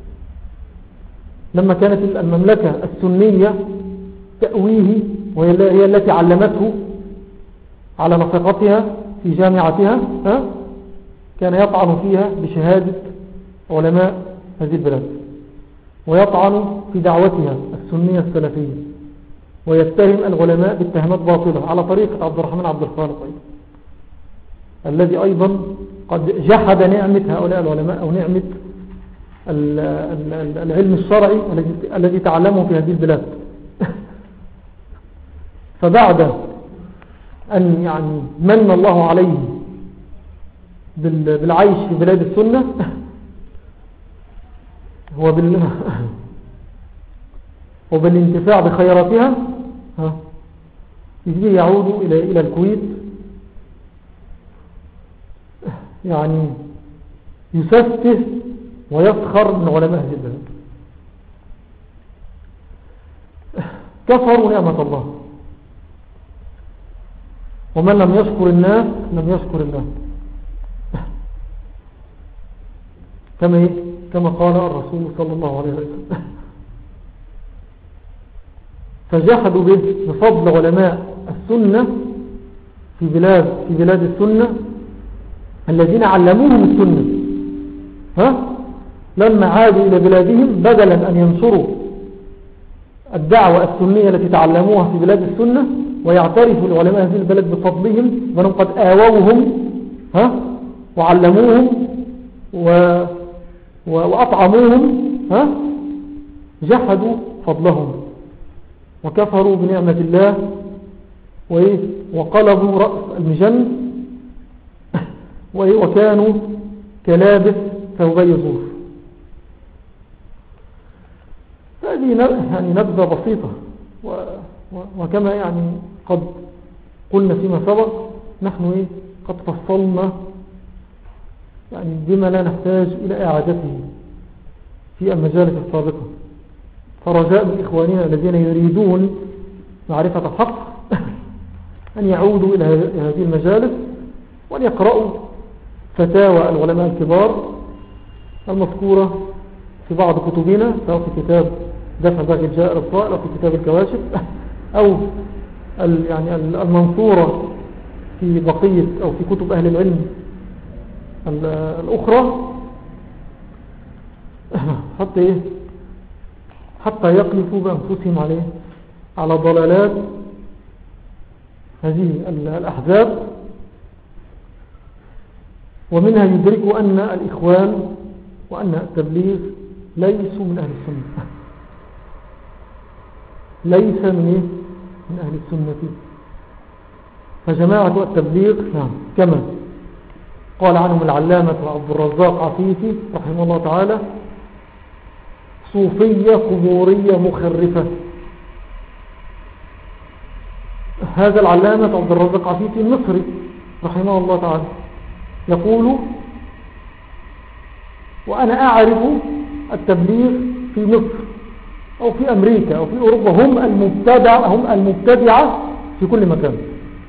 لما كانت المملكة السنية تأويه، وهي التي علمته على نفقتها في جامعتها، ها؟ كان يطعن فيها بشهادة علماء هذه البلاد، ويطعن في دعوتها السنية السلفية، ويتهم العلماء باتهامات باطلة على طريقة عبد الرحمن عبد الخالق أيضا، الذي أيضا قد جحد نعمة هؤلاء العلماء أو نعمة العلم الشرعي الذي تعلمه في هذه البلاد. فبعد أن يعني من الله عليه بالعيش في بلاد السنة وبالانتفاع بخيراتها، يجي يعود إلى إلى الكويت يعني يسفه ويسخر من علماء هذه البلاد. كفروا نعمة الله، ومن لم يشكر الناس لم يشكر الله، كما كما قال الرسول صلى الله عليه وسلم. فجحدوا به بفضل علماء السنة في بلاد في بلاد السنة الذين علموهم السنة، ها لما عادوا إلى بلادهم بدلا أن ينشروا الدعوة السنية التي تعلموها في بلاد السنة، ويعترف العلماء هذه البلد بفضلهم وأنهم قد آووهم ها وعلموهم و وأطعموهم ها جحدوا فضلهم وكفروا بنعمة الله وقلبوا رأس المجن وكانوا كلابس ثوبي زور. هذه يعني نبذة بسيطة، وكما يعني قد قلنا فيما سبق نحن إيه قد فصلنا يعني بما لا نحتاج إلى إعادته في المجالس السابقة. فرجاء من إخواننا الذين يريدون معرفة الحق أن يعودوا إلى هذه المجالس وأن يقرأوا فتاوى العلماء الكبار المذكورة في بعض كتبنا، سواء في كتاب دفع باقي الجاء الصائل أو في كتاب الكواشف أو يعني المنصورة في بقية أو في كتب أهل العلم الأخرى، حتى إيه حتى يقلفوا بأنفسهم عليه على ضلالات هذه الأحزاب، ومنها يدركوا أن الإخوان وأن التبليغ ليسوا من أهل السنة، ليس من من أهل السنة. فجماعة التبليغ نعم كما قال عنهم العلامة عبد الرزاق عفيفي رحمه الله تعالى صوفية قبورية مخرفة. هذا العلامة عبد الرزاق عفيفي المصري رحمه الله تعالى يقول: وأنا أعرف التبليغ في مصر أو في أمريكا أو في أوروبا هم المبتدع هم المبتدعة في كل مكان.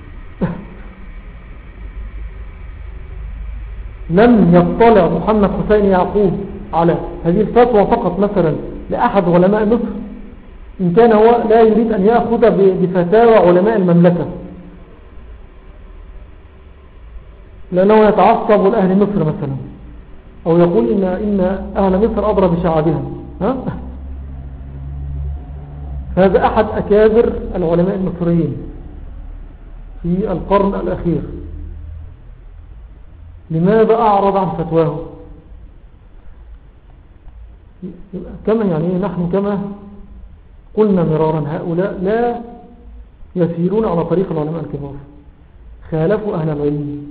لم يطلع محمد حسين يعقوب على هذه الفتوى فقط مثلا لأحد علماء مصر إن كان هو لا يريد أن يأخذ بفتاوى علماء المملكة، لأنه يتعصب لأهل مصر مثلا أو يقول إن, إن أهل مصر أضرب بشعبها. ها؟ هذا أحد أكابر العلماء المصريين في القرن الأخير. لماذا أعرض عن فتواه؟ كما يعني نحن كما قلنا مرارا هؤلاء لا يسيرون على طريق العلماء الكبار، خالفوا أهل العلم.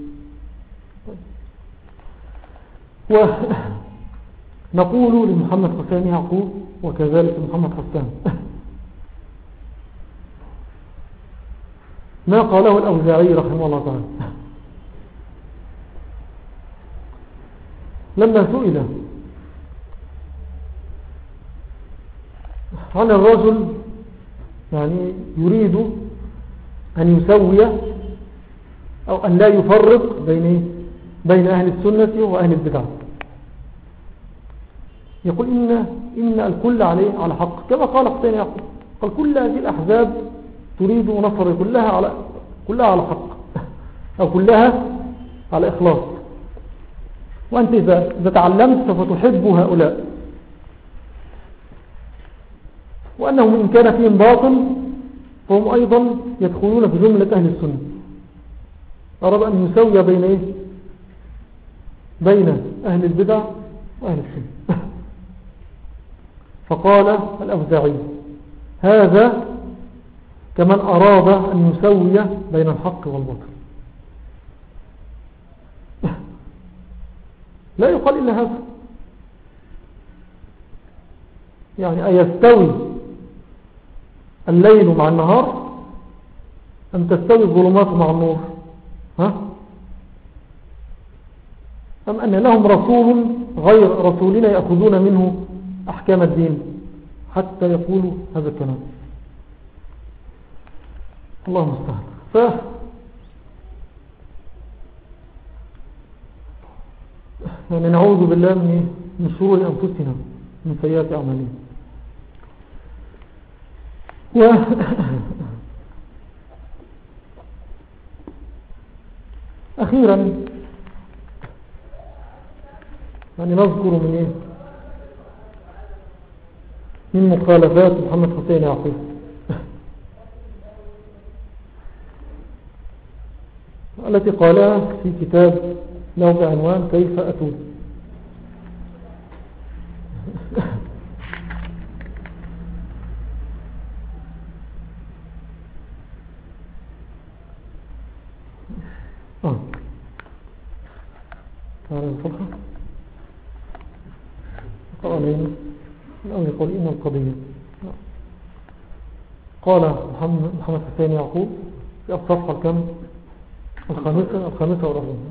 ونقول لمحمد حسين يعقوب وكذلك محمد حسان ما قاله الأوزاعي رحمه الله تعالى لما سئل عن الرجل يعني يريد أن يسوي أو أن لا يفرق بين بين أهل السنة وأهل البدع، يقول إن, إن الكل عليه على حق، كما قال حسين يعقوب قال كل هذه الأحزاب تريد نصر كلها على كلها على حق أو كلها على إخلاص، وأنت إذا تعلمت سوف تحب هؤلاء، وأنهم إن كان فيهم باطل فهم أيضا يدخلون في جملة أهل السنة. أراد أن يسوي بين إيه؟ بين أهل البدع وأهل السنة. فقال الأوزاعي هذا كمن أراد أن يسوي بين الحق والباطل. لا يقال إلا هذا، يعني أيستوي الليل مع النهار أم تستوي الظلمات مع النور؟ ها؟ أم أن لهم رسول غير رسولنا يأخذون منه أحكام الدين حتى يقولوا هذا الكلام؟ الله المستعان. ف يعني نعوذ بالله من من شرور أنفسنا من سيئات أعمالنا. و أخيرا يعني نذكر من إيه؟ من مخالفات محمد حسين يعقوب. التي قالها في كتاب له بعنوان كيف أتوب. آه. تعالى الفرحة قال علينا الأول يقول إن القضية. قال محمد, محمد حسين يعقوب في الصفحة الكم الخامسة الخامسة والأربعين.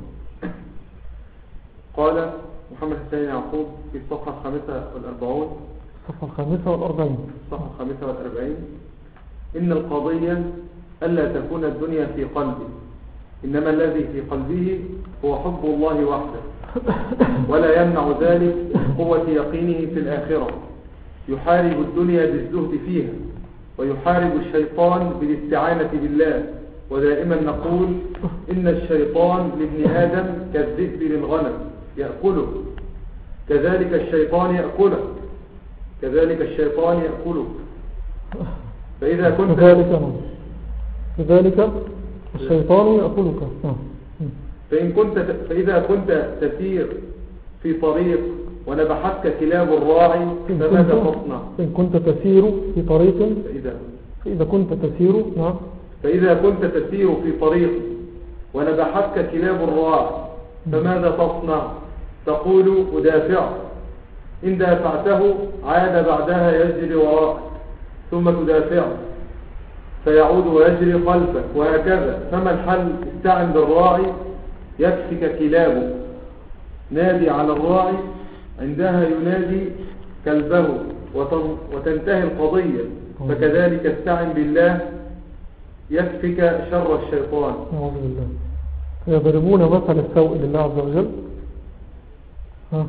قال محمد حسين يعقوب في الصفحة الخامسة والأربعون الصفحة الخامسة والأربعين الصفحة الخامسة والأربعين إن القضية ألا تكون الدنيا في قلبه، إنما الذي في قلبه هو حب الله وحده، ولا يمنع ذلك قوة يقينه في الآخرة. يحارب الدنيا بالزهد فيها، ويحارب الشيطان بالاستعانة بالله. ودائما نقول إن الشيطان لابن آدم كالذئب للغنم يأكله، كذلك الشيطان يأكله كذلك الشيطان يأكله فإذا كنت كذلك كذلك الشيطان يأكلك. فإن كنت فإذا كنت تسير في طريق ونبحتك كلاب الراعي فماذا تصنع؟ إن كنت تسير في طريق فإذا, فإذا كنت تسير نعم فإذا كنت تسير في طريق ونبحتك كلاب الراعي فماذا تصنع؟ تقول أدافع. إن دافعته عاد بعدها يجري وراءك، ثم تدافع فيعود ويجري خلفك، وهكذا. فما الحل؟ استعن بالراعي يكفك كلابه. نادي على الراعي، عندها ينادي كلبه وتنتهي القضية. فكذلك استعن بالله يكفك شر الشيطان. أعوذ بالله. يضربون مثل السوء لله عز وجل. ها.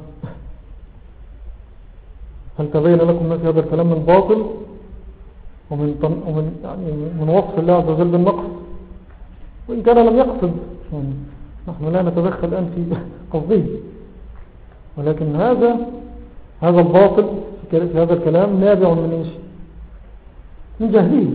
هل تبين لكم ما في هذا الكلام من باطل ومن, طن... ومن يعني من وصف الله عز وجل بالنقص، وإن كان لم يقصد، يعني نحن لا نتدخل الآن في قصده، ولكن هذا هذا الباطل في هذا الكلام نابع من إيش؟ من جهله.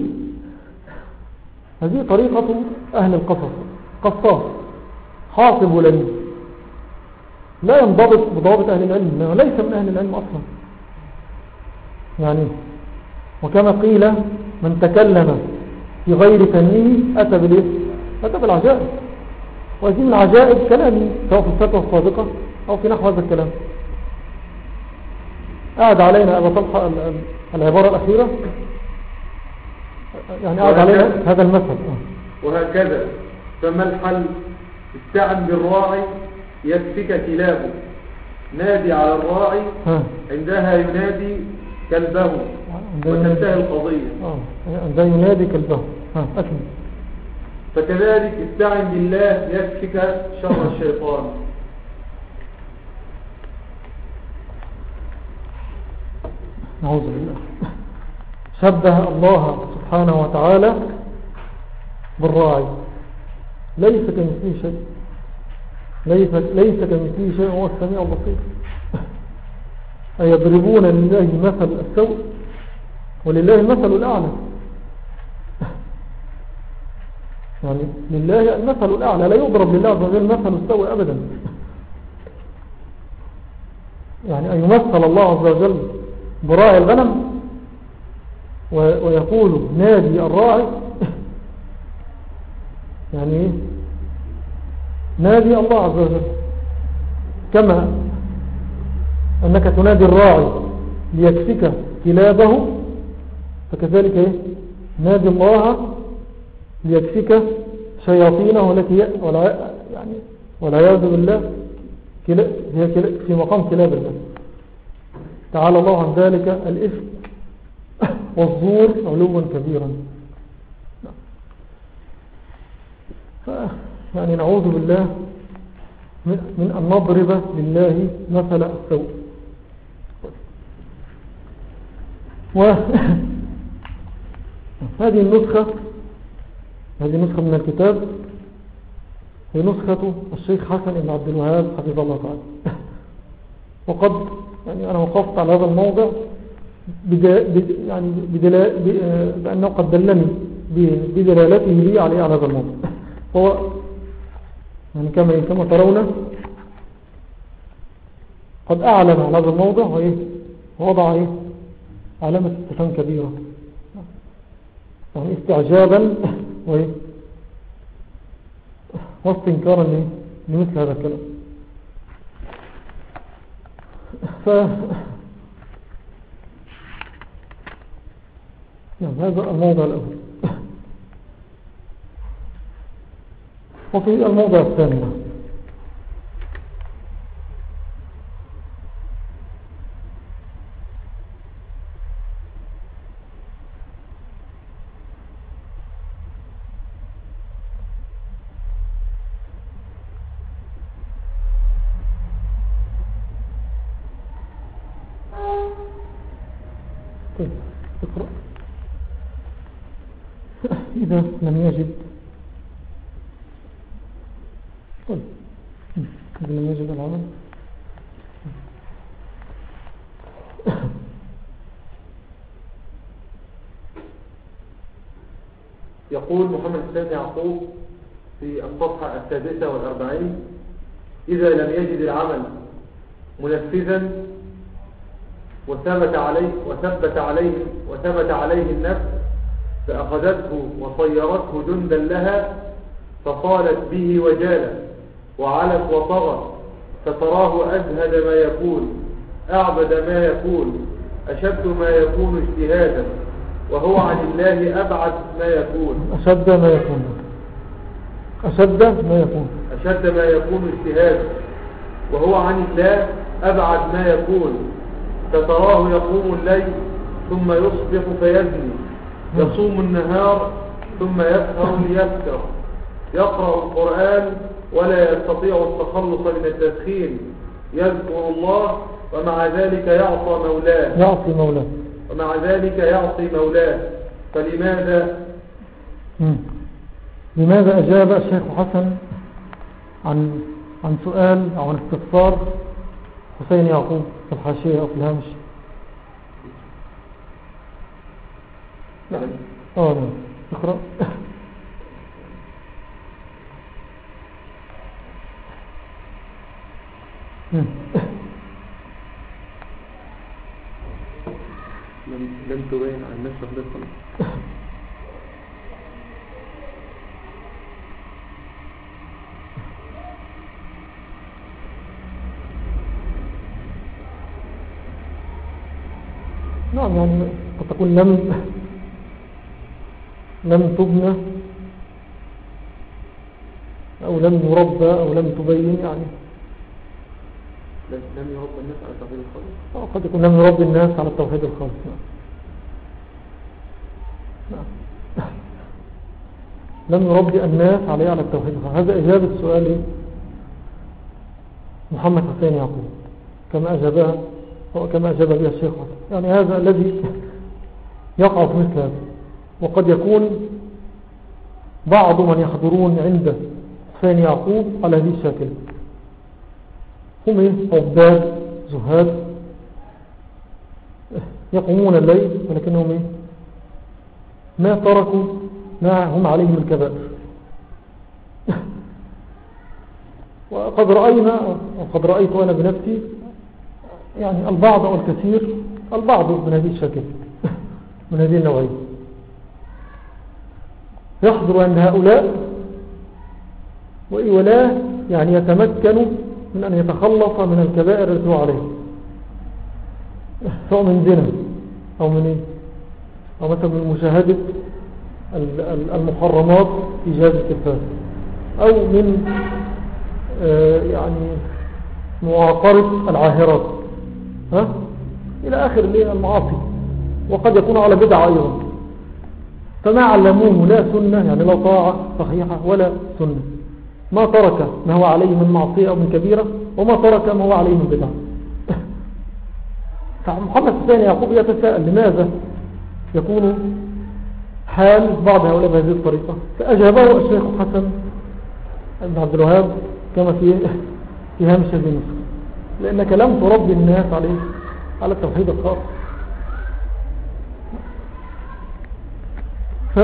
هذه طريقة أهل القصص، قصاص حاصب لن لا ينضبط بضابط أهل العلم، ليس من أهل العلم أصلا. يعني وكما قيل من تكلم في غير تنويه أتى بالإيه؟ أتى بالعجائب. وهذه من عجائب كلامي سواء في الفتوى الصادقة أو في نحو هذا الكلام. قاعد علينا أبا طلحة العبارة الأخيرة، يعني قاعد علينا هذا المثل. وهكذا فما الحل؟ استعن بالراعي يكفك كلابه. نادي على الراعي، عندها ينادي كلبه وتنتهي القضية. عندها ينادي كلبه. أكمل. فكذلك استعن بالله يكفك شر الشيطان. نعوذ بالله. شبه الله سبحانه وتعالى بالراعي، ليس كمثله شيء، ليس, ليس كمثله شيء، هو السميع البصير. أيضربون لله مثل السوء ولله المثل الأعلى. يعني لله المثل الأعلى، لا يضرب لله عز وجل مثل السوء أبدا. يعني أن يمثل الله عز وجل براعي الغنم ويقول نادي الراعي، يعني نادي الله عز وجل كما أنك تنادي الراعي ليكفك كلابه، فكذلك إيه؟ نادي الله ليكفك شياطينه التي ولا يعني والعياذ بالله هي في مقام كلاب الله. تعالى الله عن ذلك الإفك والزور علوا كبيرا. يعني نعوذ بالله من أن نضرب لله مثل السوء. وهذه النسخة هذه نسخة من الكتاب هي نسخة الشيخ حسن بن عبد الوهاب حفظه الله تعالى. وقد يعني أنا وقفت على هذا الموضع بدا بد يعني بدلا بأنه قد دلني بدلالته لي عليه على هذا الموضوع. هو يعني كما كما ترون قد أعلن على هذا الموضوع ووضع إيه علامة استفهام كبيرة، يعني استعجابا واستنكارا لمثل هذا الكلام. ف يعني هذا الموضع الأول. وفي الموضع الثاني اقرأ. إذا لم يجد إذا لم يجد العمل يقول محمد حسين يعقوب في الصفحة السادسة والأربعين: إذا لم يجد العمل منفذا وثبت عليه وثبت عليه وثبت عليه النفس فأخذته وصيرته جندا لها فقالت به وجالت وعلت وطغت، فتراه أزهد ما يكون، أعبد ما يكون، أشد ما يكون اجتهادا، وهو عن الله أبعد ما يكون. أشد ما يكون أشد ما يكون أشد ما يكون اجتهادا، وهو عن الله أبعد ما يكون. فتراه يقوم الليل ثم يصبح فيزني، يصوم النهار ثم يسهر ليسكر، يقرأ القرآن ولا يستطيع التخلص من التدخين، يذكر الله ومع ذلك يعصى مولاه يعصي مولاه ومع ذلك يعصي مولاه. فلماذا مم. لماذا أجاب الشيخ حسن عن عن سؤال أو عن استفسار حسين يعقوب في الحاشية أو في الهامش؟ اه نعم اقرأ. لم تبين عن نفسك بالخلق. نعم يعني قد تكون لم لم تبنى أو لم يربى أو لم تبين، يعني لم يربى الناس على التوحيد الخالص. أو قد يكون لم يربي الناس على التوحيد الخالص. نعم. نعم. لم يربي الناس عليه على التوحيد الخالص. هذا إجابة سؤال محمد حسين يعقوب كما أجابها كما أجاب بها الشيخ حسن. يعني هذا الذي يقع في مثل هذا. وقد يكون بعض من يحضرون عند حسين يعقوب على هذه الشكل هم ايه عباد زهاد يقومون الليل، ولكنهم ايه ما تركوا ما هم عليه من الكبائر. وقد رأينا وقد رأيت أنا بنفسي يعني البعض أو الكثير البعض من هذه الشكل من هذه النوعية يحضر عند هؤلاء ولا يعني يتمكن من أن يتخلص من الكبائر التي هو عليه، سواء من زنا أو من إيه أو مثلا من مشاهدة المحرمات في جهاز التلفاز، أو من آه يعني معاقرة العاهرات ها إلى آخر المعاصي، وقد يكون على بدعة أيضا. فما علموه لا سنة يعني لا طاعة صحيحة ولا سنة، ما ترك ما هو عليه من معصية أو من كبيرة، وما ترك ما هو عليه من بدعة. فمحمد حسين يعقوب يتساءل لماذا يكون حال بعض هؤلاء بهذه الطريقة، فأجابه الشيخ حسن بن عبد الوهاب كما في في هامش هذه النسخة: لأنك لم تربي الناس عليه على التوحيد الخاص، ف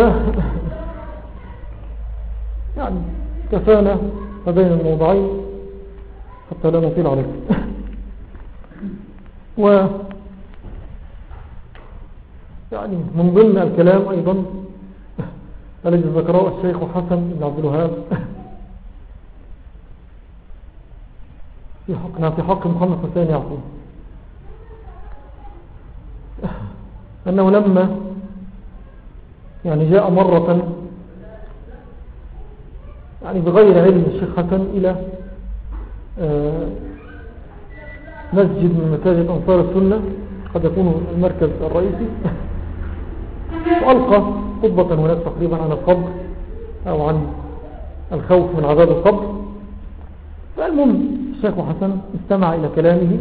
يعني كفانا ما بين الموضعين حتى لا نطيل عليك. و يعني من ضمن الكلام أيضا الذي ذكره الشيخ حسن بن عبد الوهاب في حق في حق محمد حسين يعقوب، أنه لما يعني جاء مرة يعني بغير علم الشيخ حسن إلى مسجد من مساجد أنصار السنة قد يكون المركز الرئيسي، وألقى خطبة هناك تقريبا عن القبر أو عن الخوف من عذاب القبر. فالمهم الشيخ حسن استمع إلى كلامه،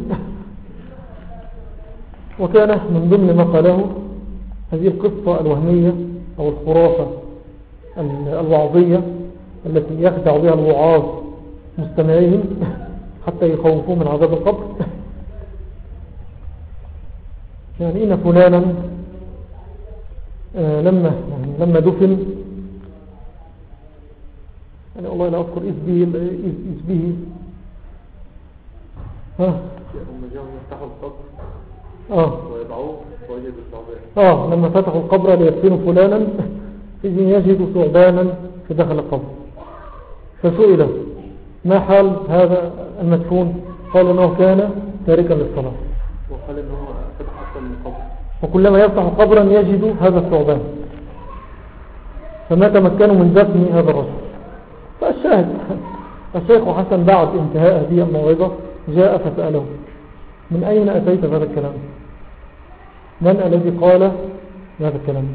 وكان من ضمن ما قاله هذه القصة الوهمية أو الخرافة الوعظية التي يخدع بها الوعاظ مستمعيهم حتى يخوفوا من عذاب القبر. يعني إن فلانا آه لما يعني لما دفن، يعني والله لا أذكر اسمه ها هم جاءوا يفتحوا القبر آه ويضعوه ويجدوا الثعبان. آه لما فتحوا القبر ليدفنوا فلانا إذ يجدوا ثعبانا في داخل القبر، فسئل ما حال هذا المدفون؟ قال انه كان تاركا للصلاة، وقال انه فتح اكثر من قبر، وكلما يفتح قبرا يجد هذا الثعبان، فما تمكنوا من دفن هذا الرجل. فالشاهد الشيخ حسن بعد انتهاء هذه الموعظة جاء فسأله من أين أتيت هذا الكلام؟ من الذي قال هذا الكلام؟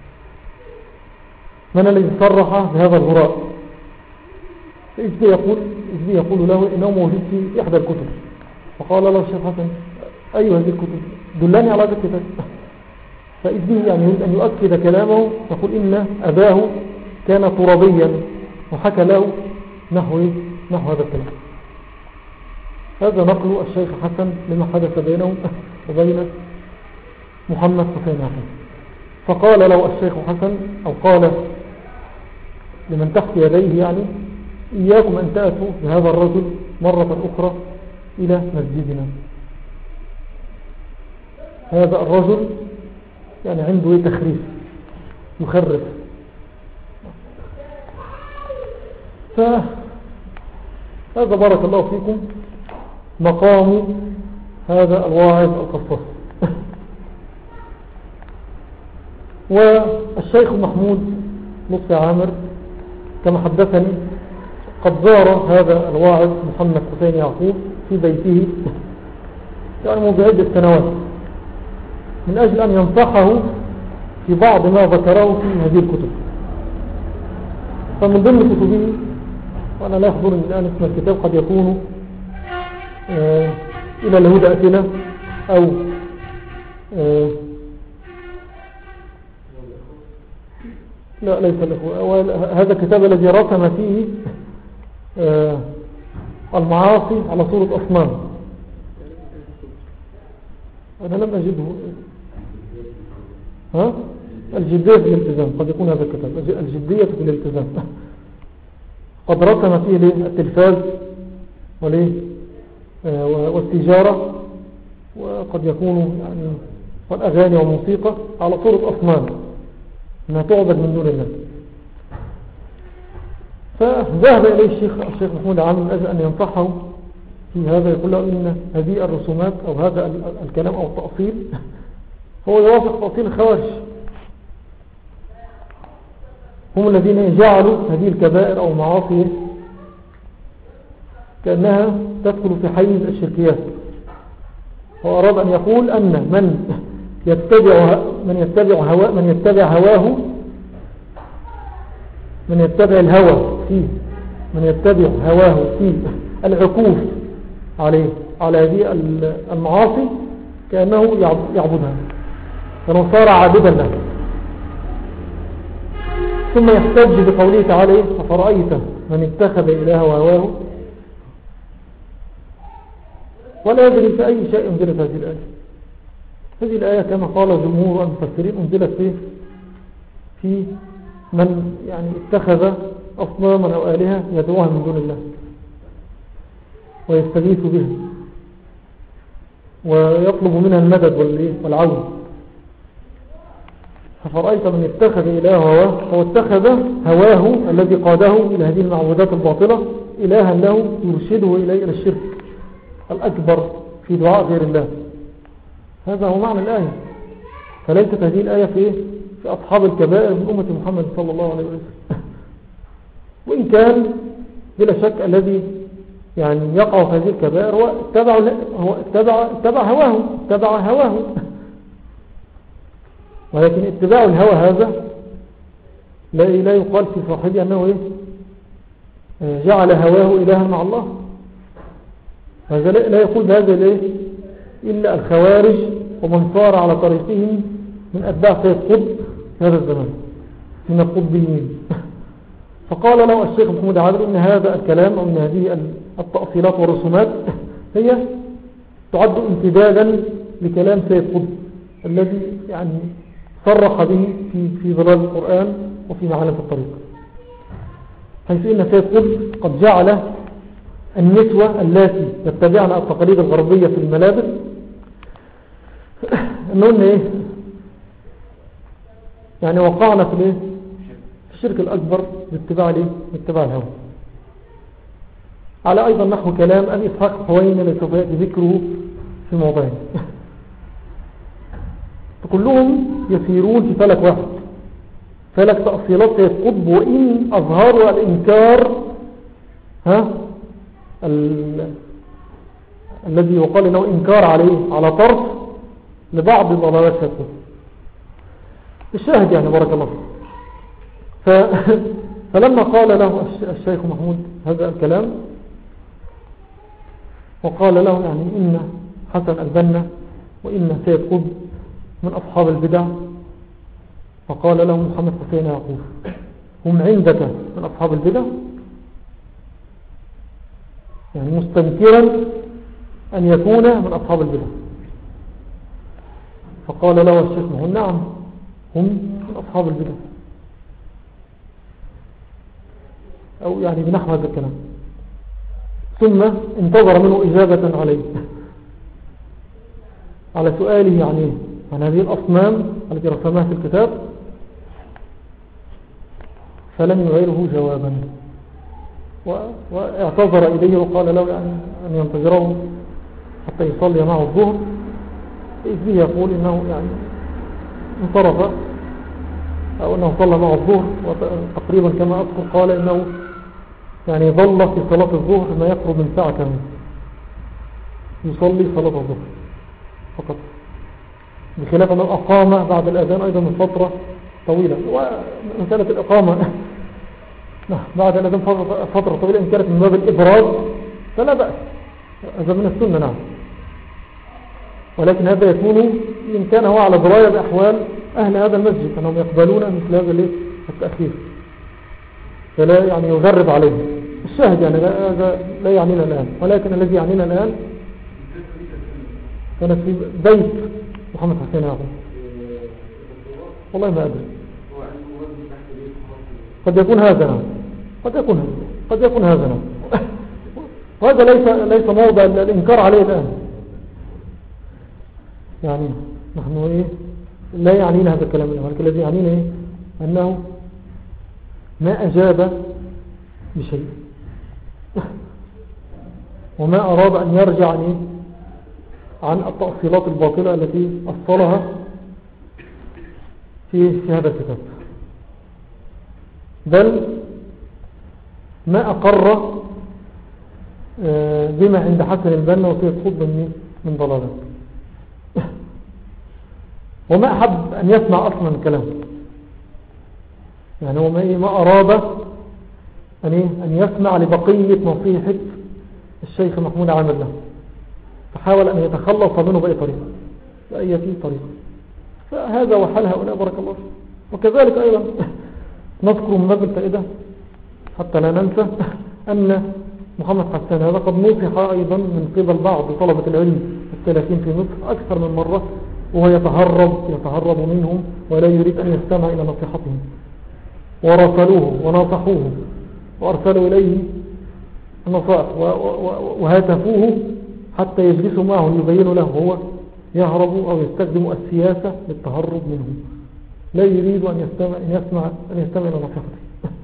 من الذي صرح بهذا الهراء؟ فإذ يقول, يقول له إنه موجود في إحدى الكتب. فقال له الشيخ حسن أي هذه الكتب؟ دلني على هذا الكتاب. فإذ يعني يريد أن يؤكد كلامه، يقول إن أباه كان ترابيا وحكى له نحو, نحو هذا الكلام. هذا نقل الشيخ حسن لما حدث بينه وبين محمد حسين يعقوب. فقال له الشيخ حسن أو قال لمن تحت يديه يعني إياكم أن تأتوا بهذا الرجل مرة أخرى إلى مسجدنا. هذا الرجل يعني عنده تخريف يخرف. فهذا بارك الله فيكم مقام هذا الواعظ القصاص. والشيخ محمود لطفي عامر كما حدثني قد زار هذا الواعظ محمد حسين يعقوب في بيته يعني منذ عدة سنوات من أجل أن ينصحه في بعض ما ذكره في هذه الكتب. فمن ضمن كتبه، وأنا لا يحضرني الآن اسم الكتاب، قد يكون آه إلى الهدى أتنا أو آه لا ليس الإخوة. هذا الكتاب الذي رسم فيه آه المعاصي على صورة أصنام. أنا لم أجده. ها؟ الجدية في الالتزام، قد يكون هذا الكتاب الجدية في الالتزام. قد رسم فيه التلفاز والتجارة، وقد يكون يعني والأغاني والموسيقى على صورة أصنام ما تعبد من دون الله. فذهب إليه الشيخ الشيخ محمود عامر من أجل أن ينصحه في هذا، يقول له إن هذه الرسومات أو هذا الكلام أو التأصيل هو يوافق تأصيل الخوارج، هم الذين جعلوا هذه الكبائر أو المعاصي كأنها تدخل في حيز الشركيات. هو أراد أن يقول أن من يتبع من يتبع هواه من يتبع هواه من يتبع الهوى فيه من يتبع هواه في العكوف عليه على هذه المعاصي كأنه يعبدها، فإنه صار عابدا له. ثم يحتج بقوله تعالى أفرأيت من اتخذ إله هواه، ولا يدري في أي شيء أنزلت هذه الآية. هذه الآية كما قال جمهور المفسرين أنزلت في في من يعني اتخذ أصناما أو آلهة يدعوها من دون الله ويستغيث بها ويطلب منها المدد والعون. ففرأيت من اتخذ إله هواه، هو اتخذ هواه الذي قاده إلى هذه المعبودات الباطلة إلها له يرشده إليه إلى الشرك الأكبر في دعاء غير الله. هذا هو معنى الآية. فليست هذه الآية في, في أصحاب الكبائر من أمة محمد صلى الله عليه وسلم. وإن كان بلا شك الذي يعني يقع في هذه الكبائر هو اتبع, هو اتبع, اتبع هواه اتبع هواه ولكن اتباع الهوى هذا لا, لا يقال في صاحبه أنه إيه؟ جعل هواه إلها مع الله. هذا لا يقول بهذا الإيه؟ إلا الخوارج ومن صار على طريقهم من أتباع سيد قطب في هذا الزمان من القطبيين. فقال له الشيخ محمود عادل إن هذا الكلام أو إن هذه التأصيلات والرسومات هي تعد امتدادا لكلام سيد قطب الذي يعني صرح به في, في ظلال القرآن وفي معالم الطريق، حيث إن سيد قطب قد جعل النسوة التي يتبعن التقاليد الغربية في الملابس أنهن إيه يعني وقعنا في الإيه في الشرك الأكبر باتباع الإيه باتباع الهوى، على أيضا نحو كلام أبي إسحاق حوين الذي سوف يأتي ذكره في موضعين. فكلهم يسيرون في فلك واحد، فلك تأصيلات سيد قطب، وإن أظهروا الإنكار ها ال... الذي يقال إنه إنكار عليه على طرف لبعض ضلالات سيد قطب. الشاهد يعني بارك الله ف... فلما قال له الشيخ محمود هذا الكلام وقال له يعني إن حسن البنا وإن سيد قطب من أصحاب البدع، فقال له محمد حسين يعقوب هم عندك من أصحاب البدع، يعني مستنكرا أن يكون من أصحاب البدع. فقال له الشيخ محمود نعم هم من أصحاب البدع، أو يعني بنحو هذا الكلام. ثم انتظر منه إجابة عليه على سؤاله يعني عن هذه الأصنام التي رسمها في الكتاب، فلم يغيره جوابا واعتذر إليه وقال له يعني أن ينتظره حتى يصلي معه الظهر، إذ به يقول إنه يعني انصرف أو أنه صلى معه الظهر، وتقريبا كما أذكر قال إنه يعني ظل في صلاة الظهر ما يقرب من ساعة كاملة يصلي صلاة الظهر فقط، بخلاف من أقام بعد الأذان أيضا من فترة طويلة. ومسألة الإقامة بعد الأذان فترة طويلة إن كانت من باب الإبراز فلا بأس، هذا من السنة نعم، ولكن هذا يكون إن كان هو على دراية بأحوال أهل هذا المسجد أنهم يقبلون مثل هذا التأخير، فلا يعني يغرب عليهم. الشاهد يعني هذا لا يعنينا الآن، ولكن الذي يعنينا الآن كانت في بيت محمد حسين يعقوب، والله ما أدري، قد يكون هذا نعم، قد يكون هذا قد يكون هذا نعم. وهذا ليس ليس موضع الإنكار عليه الآن، يعني نحن إيه لا يعنينا هذا الكلام الآن، ولكن الذي يعنينا إيه أنه ما أجاب بشيء وما أراد أن يرجع إيه عن التأصيلات الباطلة التي أصلها في, في هذا الكتاب، بل ما أقر بما عند حسن البنا وسيد قطب من ضلالات، وما أحب أن يسمع أصلا الكلام، يعني هو ما أراد أن, أن يسمع لبقية نصيحة الشيخ محمود عامر له، فحاول أن يتخلص منه بأي طريقة بأي طريقة. فهذا وحال هؤلاء بارك الله فيه. وكذلك أيضا نذكر من باب الفائدة حتى لا ننسى أن محمد حسان هذا قد نصح أيضا من قبل بعض طلبة العلم السلفيين في مصر أكثر من مرة وهو يتهرب يتهرب منهم ولا يريد أن يستمع إلى نصيحتهم، ورسلوه ونصحوه وأرسلوا إليه النصائح وهاتفوه حتى يجلسوا معه ليبينوا له، هو يهرب أو يستخدم السياسة للتهرب منهم، لا يريد أن يستمع أن يسمع أن يستمع إلى نصيحته.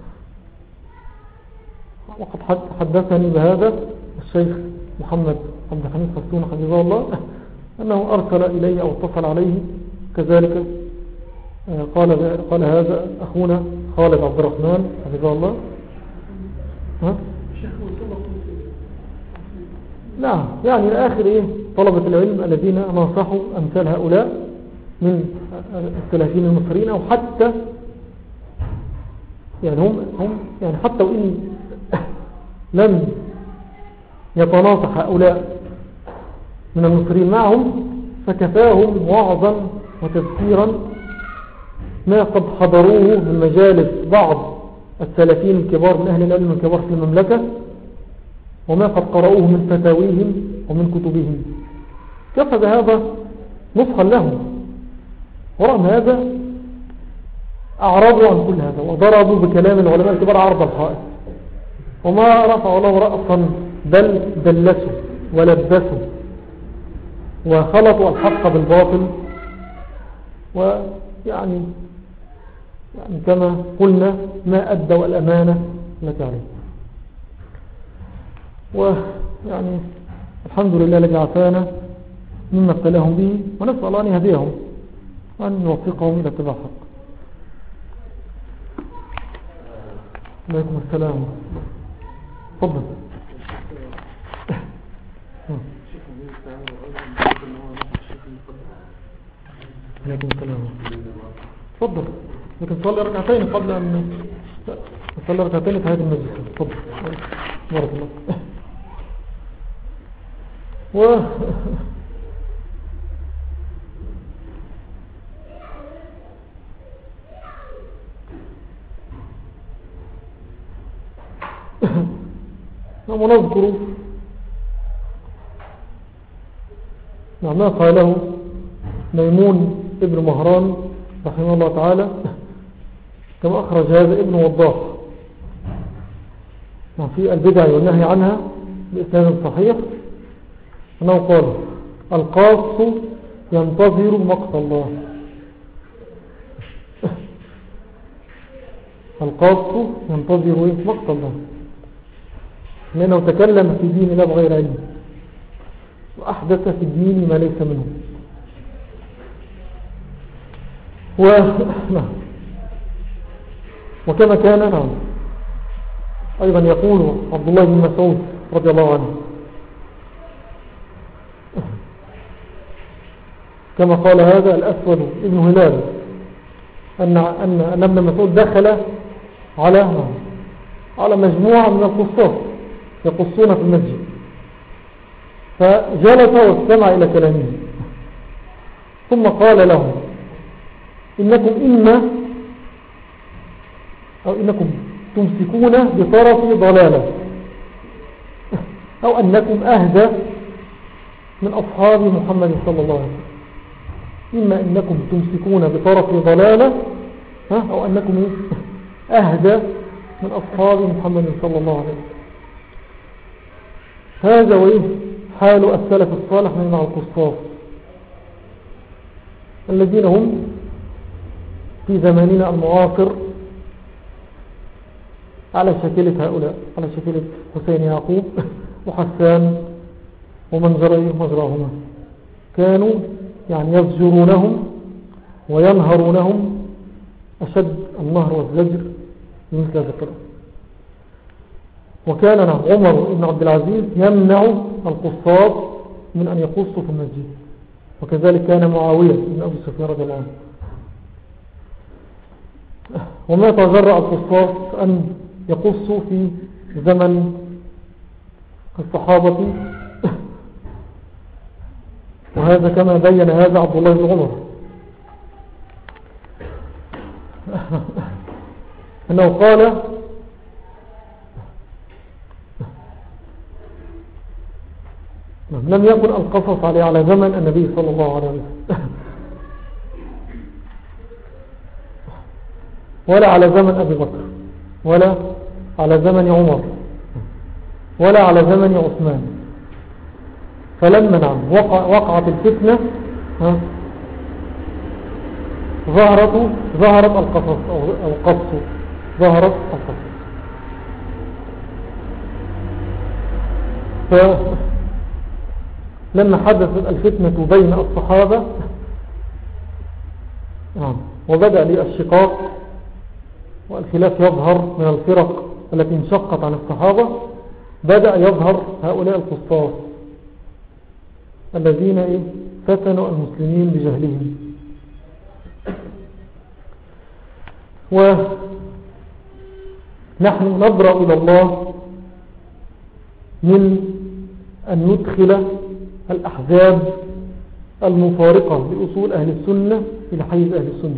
وقد حدثني بهذا الشيخ محمد عبد الحميد فستون حفظه الله أنه أرسل إليه أو اتصل عليه كذلك، قال قال هذا أخونا خالد عبد الرحمن حفظه الله. ها؟ نعم، يعني لآخر إيه طلبة العلم الذين نصحوا أمثال هؤلاء من السلفيين المصريين، أو حتى يعني هم, هم يعني حتى وإن لم يتناصح هؤلاء من المصريين معهم، فكفاهم وعظا وتذكيرا ما قد حضروه من مجالس بعض السلفيين الكبار من أهل العلم الكبار في المملكة، وما قد قرأوه من فتاويهم ومن كتبهم، كفى بهذا نصحا لهم. ورغم هذا أعرضوا عن كل هذا وضربوا بكلام العلماء الكبار عرض الحائط، وما رفعوا له رأسا بل دلسوا ولبسوا وخلطوا الحق بالباطل، ويعني يعني كما قلنا ما أدوا الأمانة التي عليه. ويعني الحمد لله الذي عافانا مما ابتلاهم به، ونسأل الله أن يهديهم وأن يوفقهم إلى اتباع الحق. عليكم السلام. تفضل. عليكم السلام. تفضل. لكن صلي ركعتين قبل أن صلي ركعتين في هذه المجلس. تفضل. بارك الله. و ونذكر ما قاله ميمون ابن مهران رحمه الله تعالى، كما أخرج هذا ابن وضاح في البدع والنهي عنها بإسناد صحيح، أنه قال: القاص ينتظر مقت الله. القاص ينتظر مقت الله، لأنه تكلم في دين الله بغير علم، وأحدث في الدين ما ليس منه. و... وكما كان نعم أيضا يقول عبد الله بن مسعود رضي الله عنه، كما قال هذا الأسود ابن هلال، أن أن لما مسعود دخل على على مجموعة من القصاص يقصون في المسجد، فجلس واستمع إلى كلامه، ثم قال لهم: إنكم إما أو إنكم تمسكون بطرف ضلالة، أو أنكم أهدى من أصحاب محمد صلى الله عليه وسلم. إما إنكم تمسكون بطرف ضلالة، أو أنكم أهدى من أصحاب محمد صلى الله عليه وسلم. هذا وإيه حال السلف الصالح مع القصاص الذين هم في زماننا المعاصر على شكلة هؤلاء، على شكلة حسين يعقوب وحسان ومن جرى مجراهما، كانوا يعني يزجرونهم وينهرونهم أشد النهر والزجر مثل هذا الكلام. وكان عمر بن عبد العزيز يمنع القصاص من أن يقصوا في المسجد، وكذلك كان معاوية بن أبي سفيان رضي الله عنه. وما تجرأ القصاص أن يقصوا في زمن الصحابة، وهذا كما بين هذا عبد الله بن عمر، أنه قال: لم يكن القصص عليه على زمن النبي صلى الله عليه وسلم، ولا على زمن أبي بكر ولا على زمن عمر ولا على زمن عثمان. فلما نعم وقع وقعت الفتنة ها ظهرت ظهرت القصص أو القص ظهرت القصص. فلما حدثت الفتنة بين الصحابة نعم وبدأ للشقاق والخلاف يظهر من الفرق التي انشقت عن الصحابة، بدأ يظهر هؤلاء القصاص الذين إيه فتنوا المسلمين بجهلهم. ونحن نبرأ إلى الله من أن ندخل الأحزاب المفارقة لأصول أهل السنة إلى حيز أهل السنة،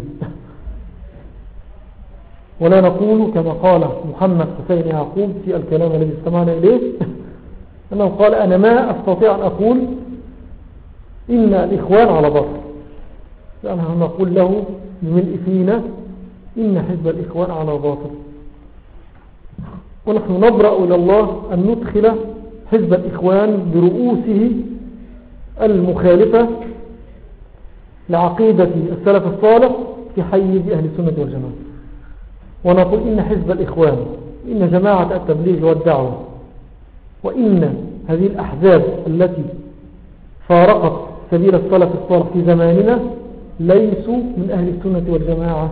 ولا نقول كما قال محمد حسين يعقوب في الكلام الذي استمعنا إليه أنه قال أنا ما أستطيع أن أقول إن الإخوان على باطل، لأننا نقول له بملء فينا إن حزب الإخوان على باطل. ونحن نبرأ إلى الله أن ندخل حزب الإخوان برؤوسه المخالفة لعقيدة السلف الصالح في حيز أهل السنة والجماعة، ونقول إن حزب الإخوان إن جماعة التبليغ والدعوة وإن هذه الأحزاب التي فارقت سبيل السلف الصالح في زماننا ليسوا من أهل السنة والجماعة،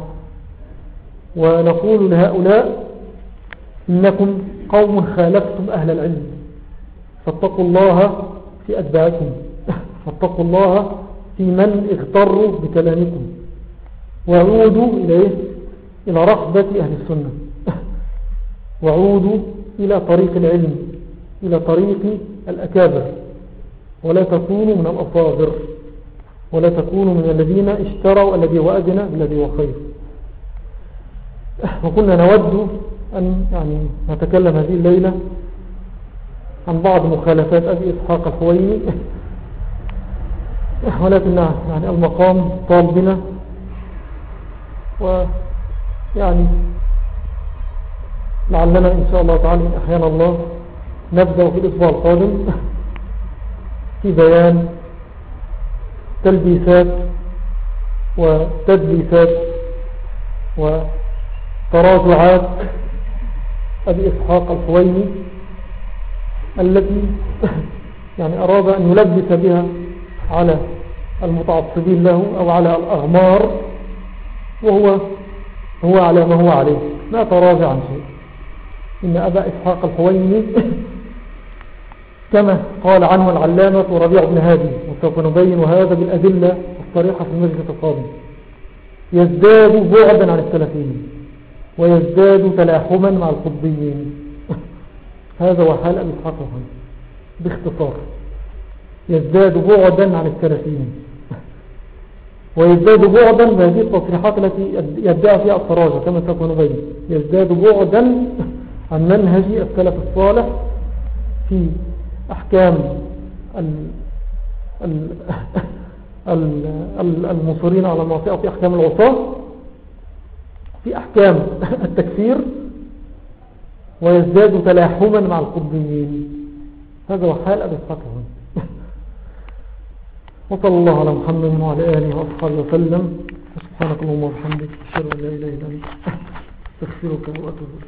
ونقول لهؤلاء إنكم قوم خالفتم أهل العلم فاتقوا الله في أتباعكم، فاتقوا الله في من اغتروا بكلامكم، وعودوا إليه إلى رحبة أهل السنة، وعودوا إلى طريق العلم، إلى طريق الأكابر، ولا تكونوا من الأصاغر، ولا تكونوا من الذين اشتروا الذي هو أدنى بالذي هو خير. وكنا نود أن يعني نتكلم هذه الليلة عن بعض مخالفات أبي إسحاق الحويني، ولكن يعني المقام طال بنا، ويعني لعلنا إن شاء الله تعالى أحيانا الله نبدأ في الأسبوع القادم في بيان تلبيسات وتدليسات وتراجعات أبي إسحاق الحويني التي يعني أراد أن يلبس بها على المتعصبين له أو على الأغمار، وهو هو على ما هو عليه، ما تراجع عن شيء. إن أبا إسحاق الحويني كما قال عنه العلامة ربيع بن هادي، وسوف نبين هذا بالأدلة الصريحة في المجلس القادم، يزداد بعدا عن السلفيين ويزداد تلاحما مع القطبيين. هذا هو حال أبي إسحاق الحويني باختصار، يزداد بعدا عن السلفيين ويزداد بعدا بهذه التصريحات التي يدعى فيها التراجع كما سوف نبين، يزداد بعدا عن منهج السلف الصالح في أحكام المصرين على المعصية، في أحكام العصاة، في أحكام التكفير، ويزداد تلاحما مع القطبيين. هذا هو حال أبي إسحاق الحويني. وصلى الله على محمد وعلى آله وأصحابه وسلم. سبحانك اللهم وبحمدك أشهد أن لا إله إلا أنت أستغفرك وأتوب إليك.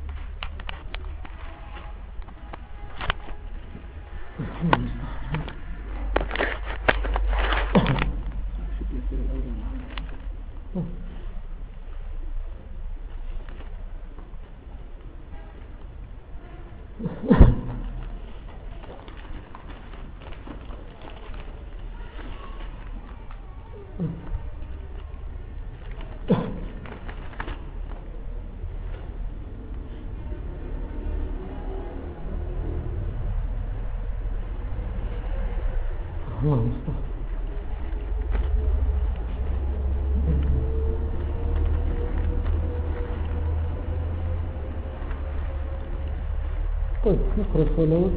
طيب نقرأ الصلاة.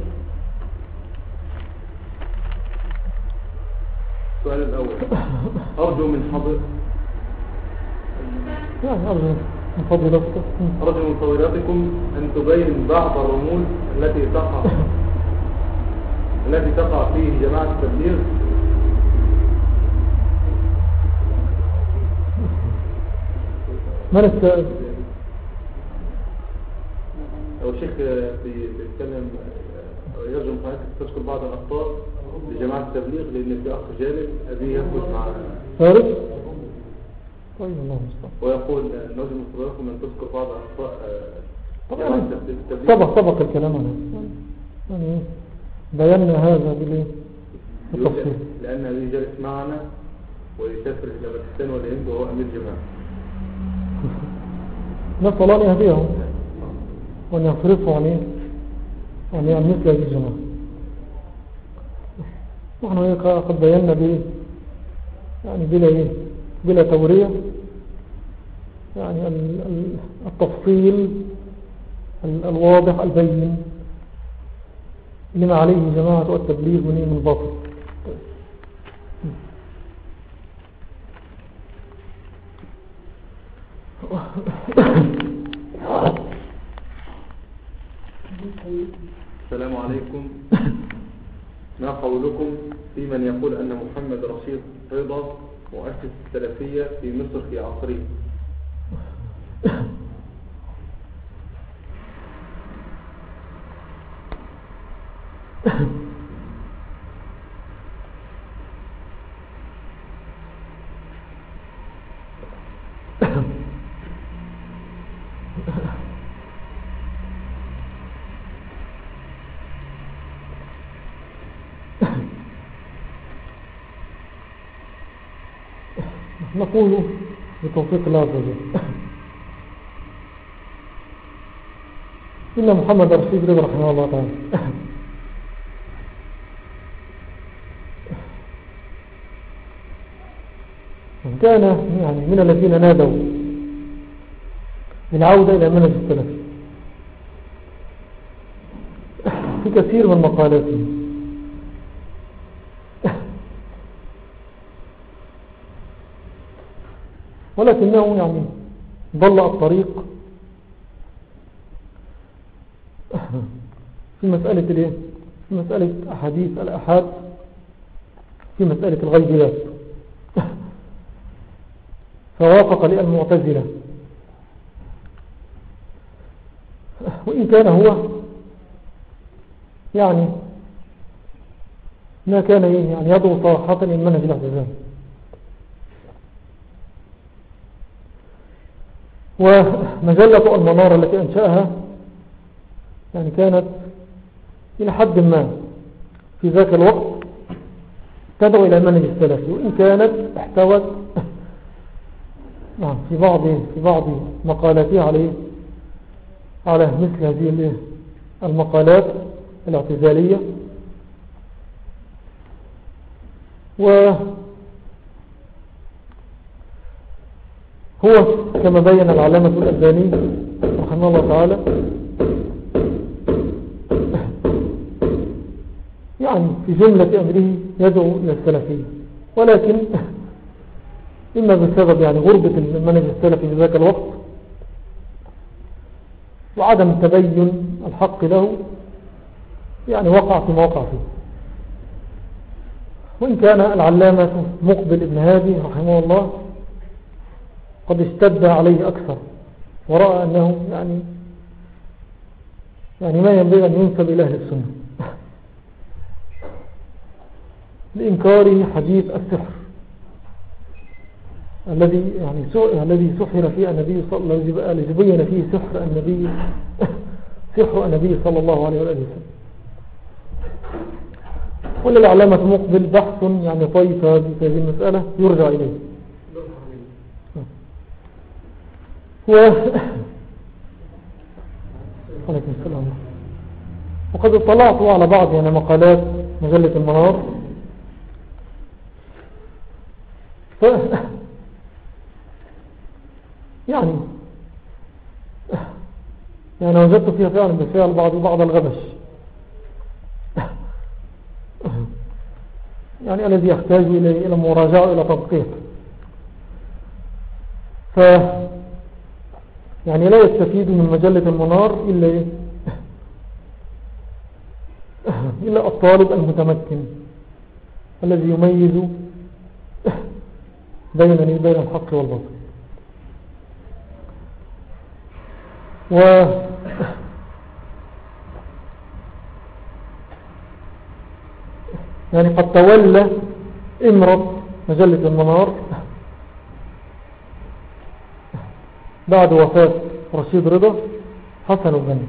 السؤال الأول، أرجو من حضر يعني أرجو من فضلك أرجو من فضيلتكم أن تبين بعض الرموز التي تقع التي تقع فيه جماعة التبليغ من السائل؟ لو شيخ بيتكلم يرجو من حضرتك تذكر بعض الأخطاء لجماعة التبليغ، لأن في أخ جانب أبيه يثبت مع فارس. طيب الله المستعان. ويقول نرجو من فضيلتكم أن تذكر بعض الأخطاء طبعا سبق سبق الكلام عنه، يعني بينا هذا بالتفصيل. لأن أبيه جالس معنا ويسافر إلى باكستان والهند وهو أمير جماعة. نسأل الله أن يهديهم وأن يصرفوا عن عن مثل هذه الجماعة. نحن قد بينا به يعني بلا إيه بلا تورية، يعني التفصيل الواضح البين لما عليه جماعة التبليغ من الباطل. السلام عليكم. ما قولكم في من يقول أن محمد رشيد رضا مؤسس السلفية في مصر في عصره؟ نقول بتوفيق الله عز وجل إن محمد رشيد رضا رحمه الله تعالى كان يعني من الذين نادوا بالعودة إلى منهج السلف في كثير من مقالاته، ولكنه يعني ضل الطريق في مسألة الايه في مسألة أحاديث الأحاد، في مسألة الغيبيات، فوافق للمعتزلة، وإن كان هو يعني ما كان يعني يدعو صراحة إلى منهج الاعتزال. ومجلة المنار التي أنشأها يعني كانت إلى حد ما في ذاك الوقت تدعو إلى منهج السلفي، وإن كانت احتوت نعم في بعض في بعض مقالاتها عليه على مثل هذه المقالات الاعتزالية. وهو كما بين العلامة الألباني رحمه الله تعالى يعني في جملة أمره يدعو إلى السلفية، ولكن إما بسبب يعني غربة المنهج السلفي في ذاك الوقت وعدم تبين الحق له يعني وقع في موقع فيه. وإن كان العلامة مقبل ابن هادي رحمه الله قد اشتد عليه أكثر ورأى أنه يعني يعني ما ينبغي أن ينسب إلى أهل السنة لإنكاره حديث السحر الذي يعني الذي سحر فيه النبي صلى الله عليه وسلم، الذي بين فيه سحر النبي سحر النبي صلى الله عليه وآله وسلم. وللعلامة مقبل بحث يعني طيب في هذه المسألة يرجع إليه. و عليكم السلام. وقد اطلعت على بعض يعني مقالات مجلة المنار، ف يعني يعني وجدت فيها فعلا بالفعل بعض بعض الغبش يعني الذي يحتاج إلى مراجعة إلى تدقيق. ف يعني لا يستفيد من مجلة المنار إلا إيه؟ إلا الطالب المتمكن الذي يميز بين بين الحق والباطل. و يعني قد تولى إمرة مجلة المنار بعد وفاة رشيد رضا حسن البنا،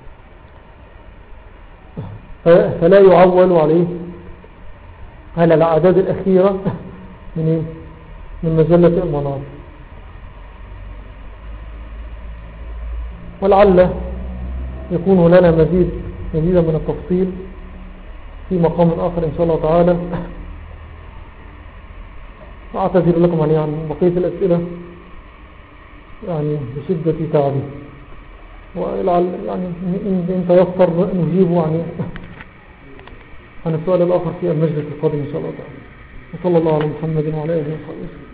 فلا يعول عليه على الأعداد الأخيرة من من مجلة المنار. ولعل يكون لنا مزيد مزيدا من التفصيل في مقام آخر إن شاء الله تعالى. أعتذر لكم عن يعني بقية الأسئلة يعني بشدة تعبي، ولعل يعني إن تيسر نجيب عن عن السؤال الآخر في المجلس القادم إن شاء الله تعالى. وصلى الله على محمد وعلى آله وصحبه.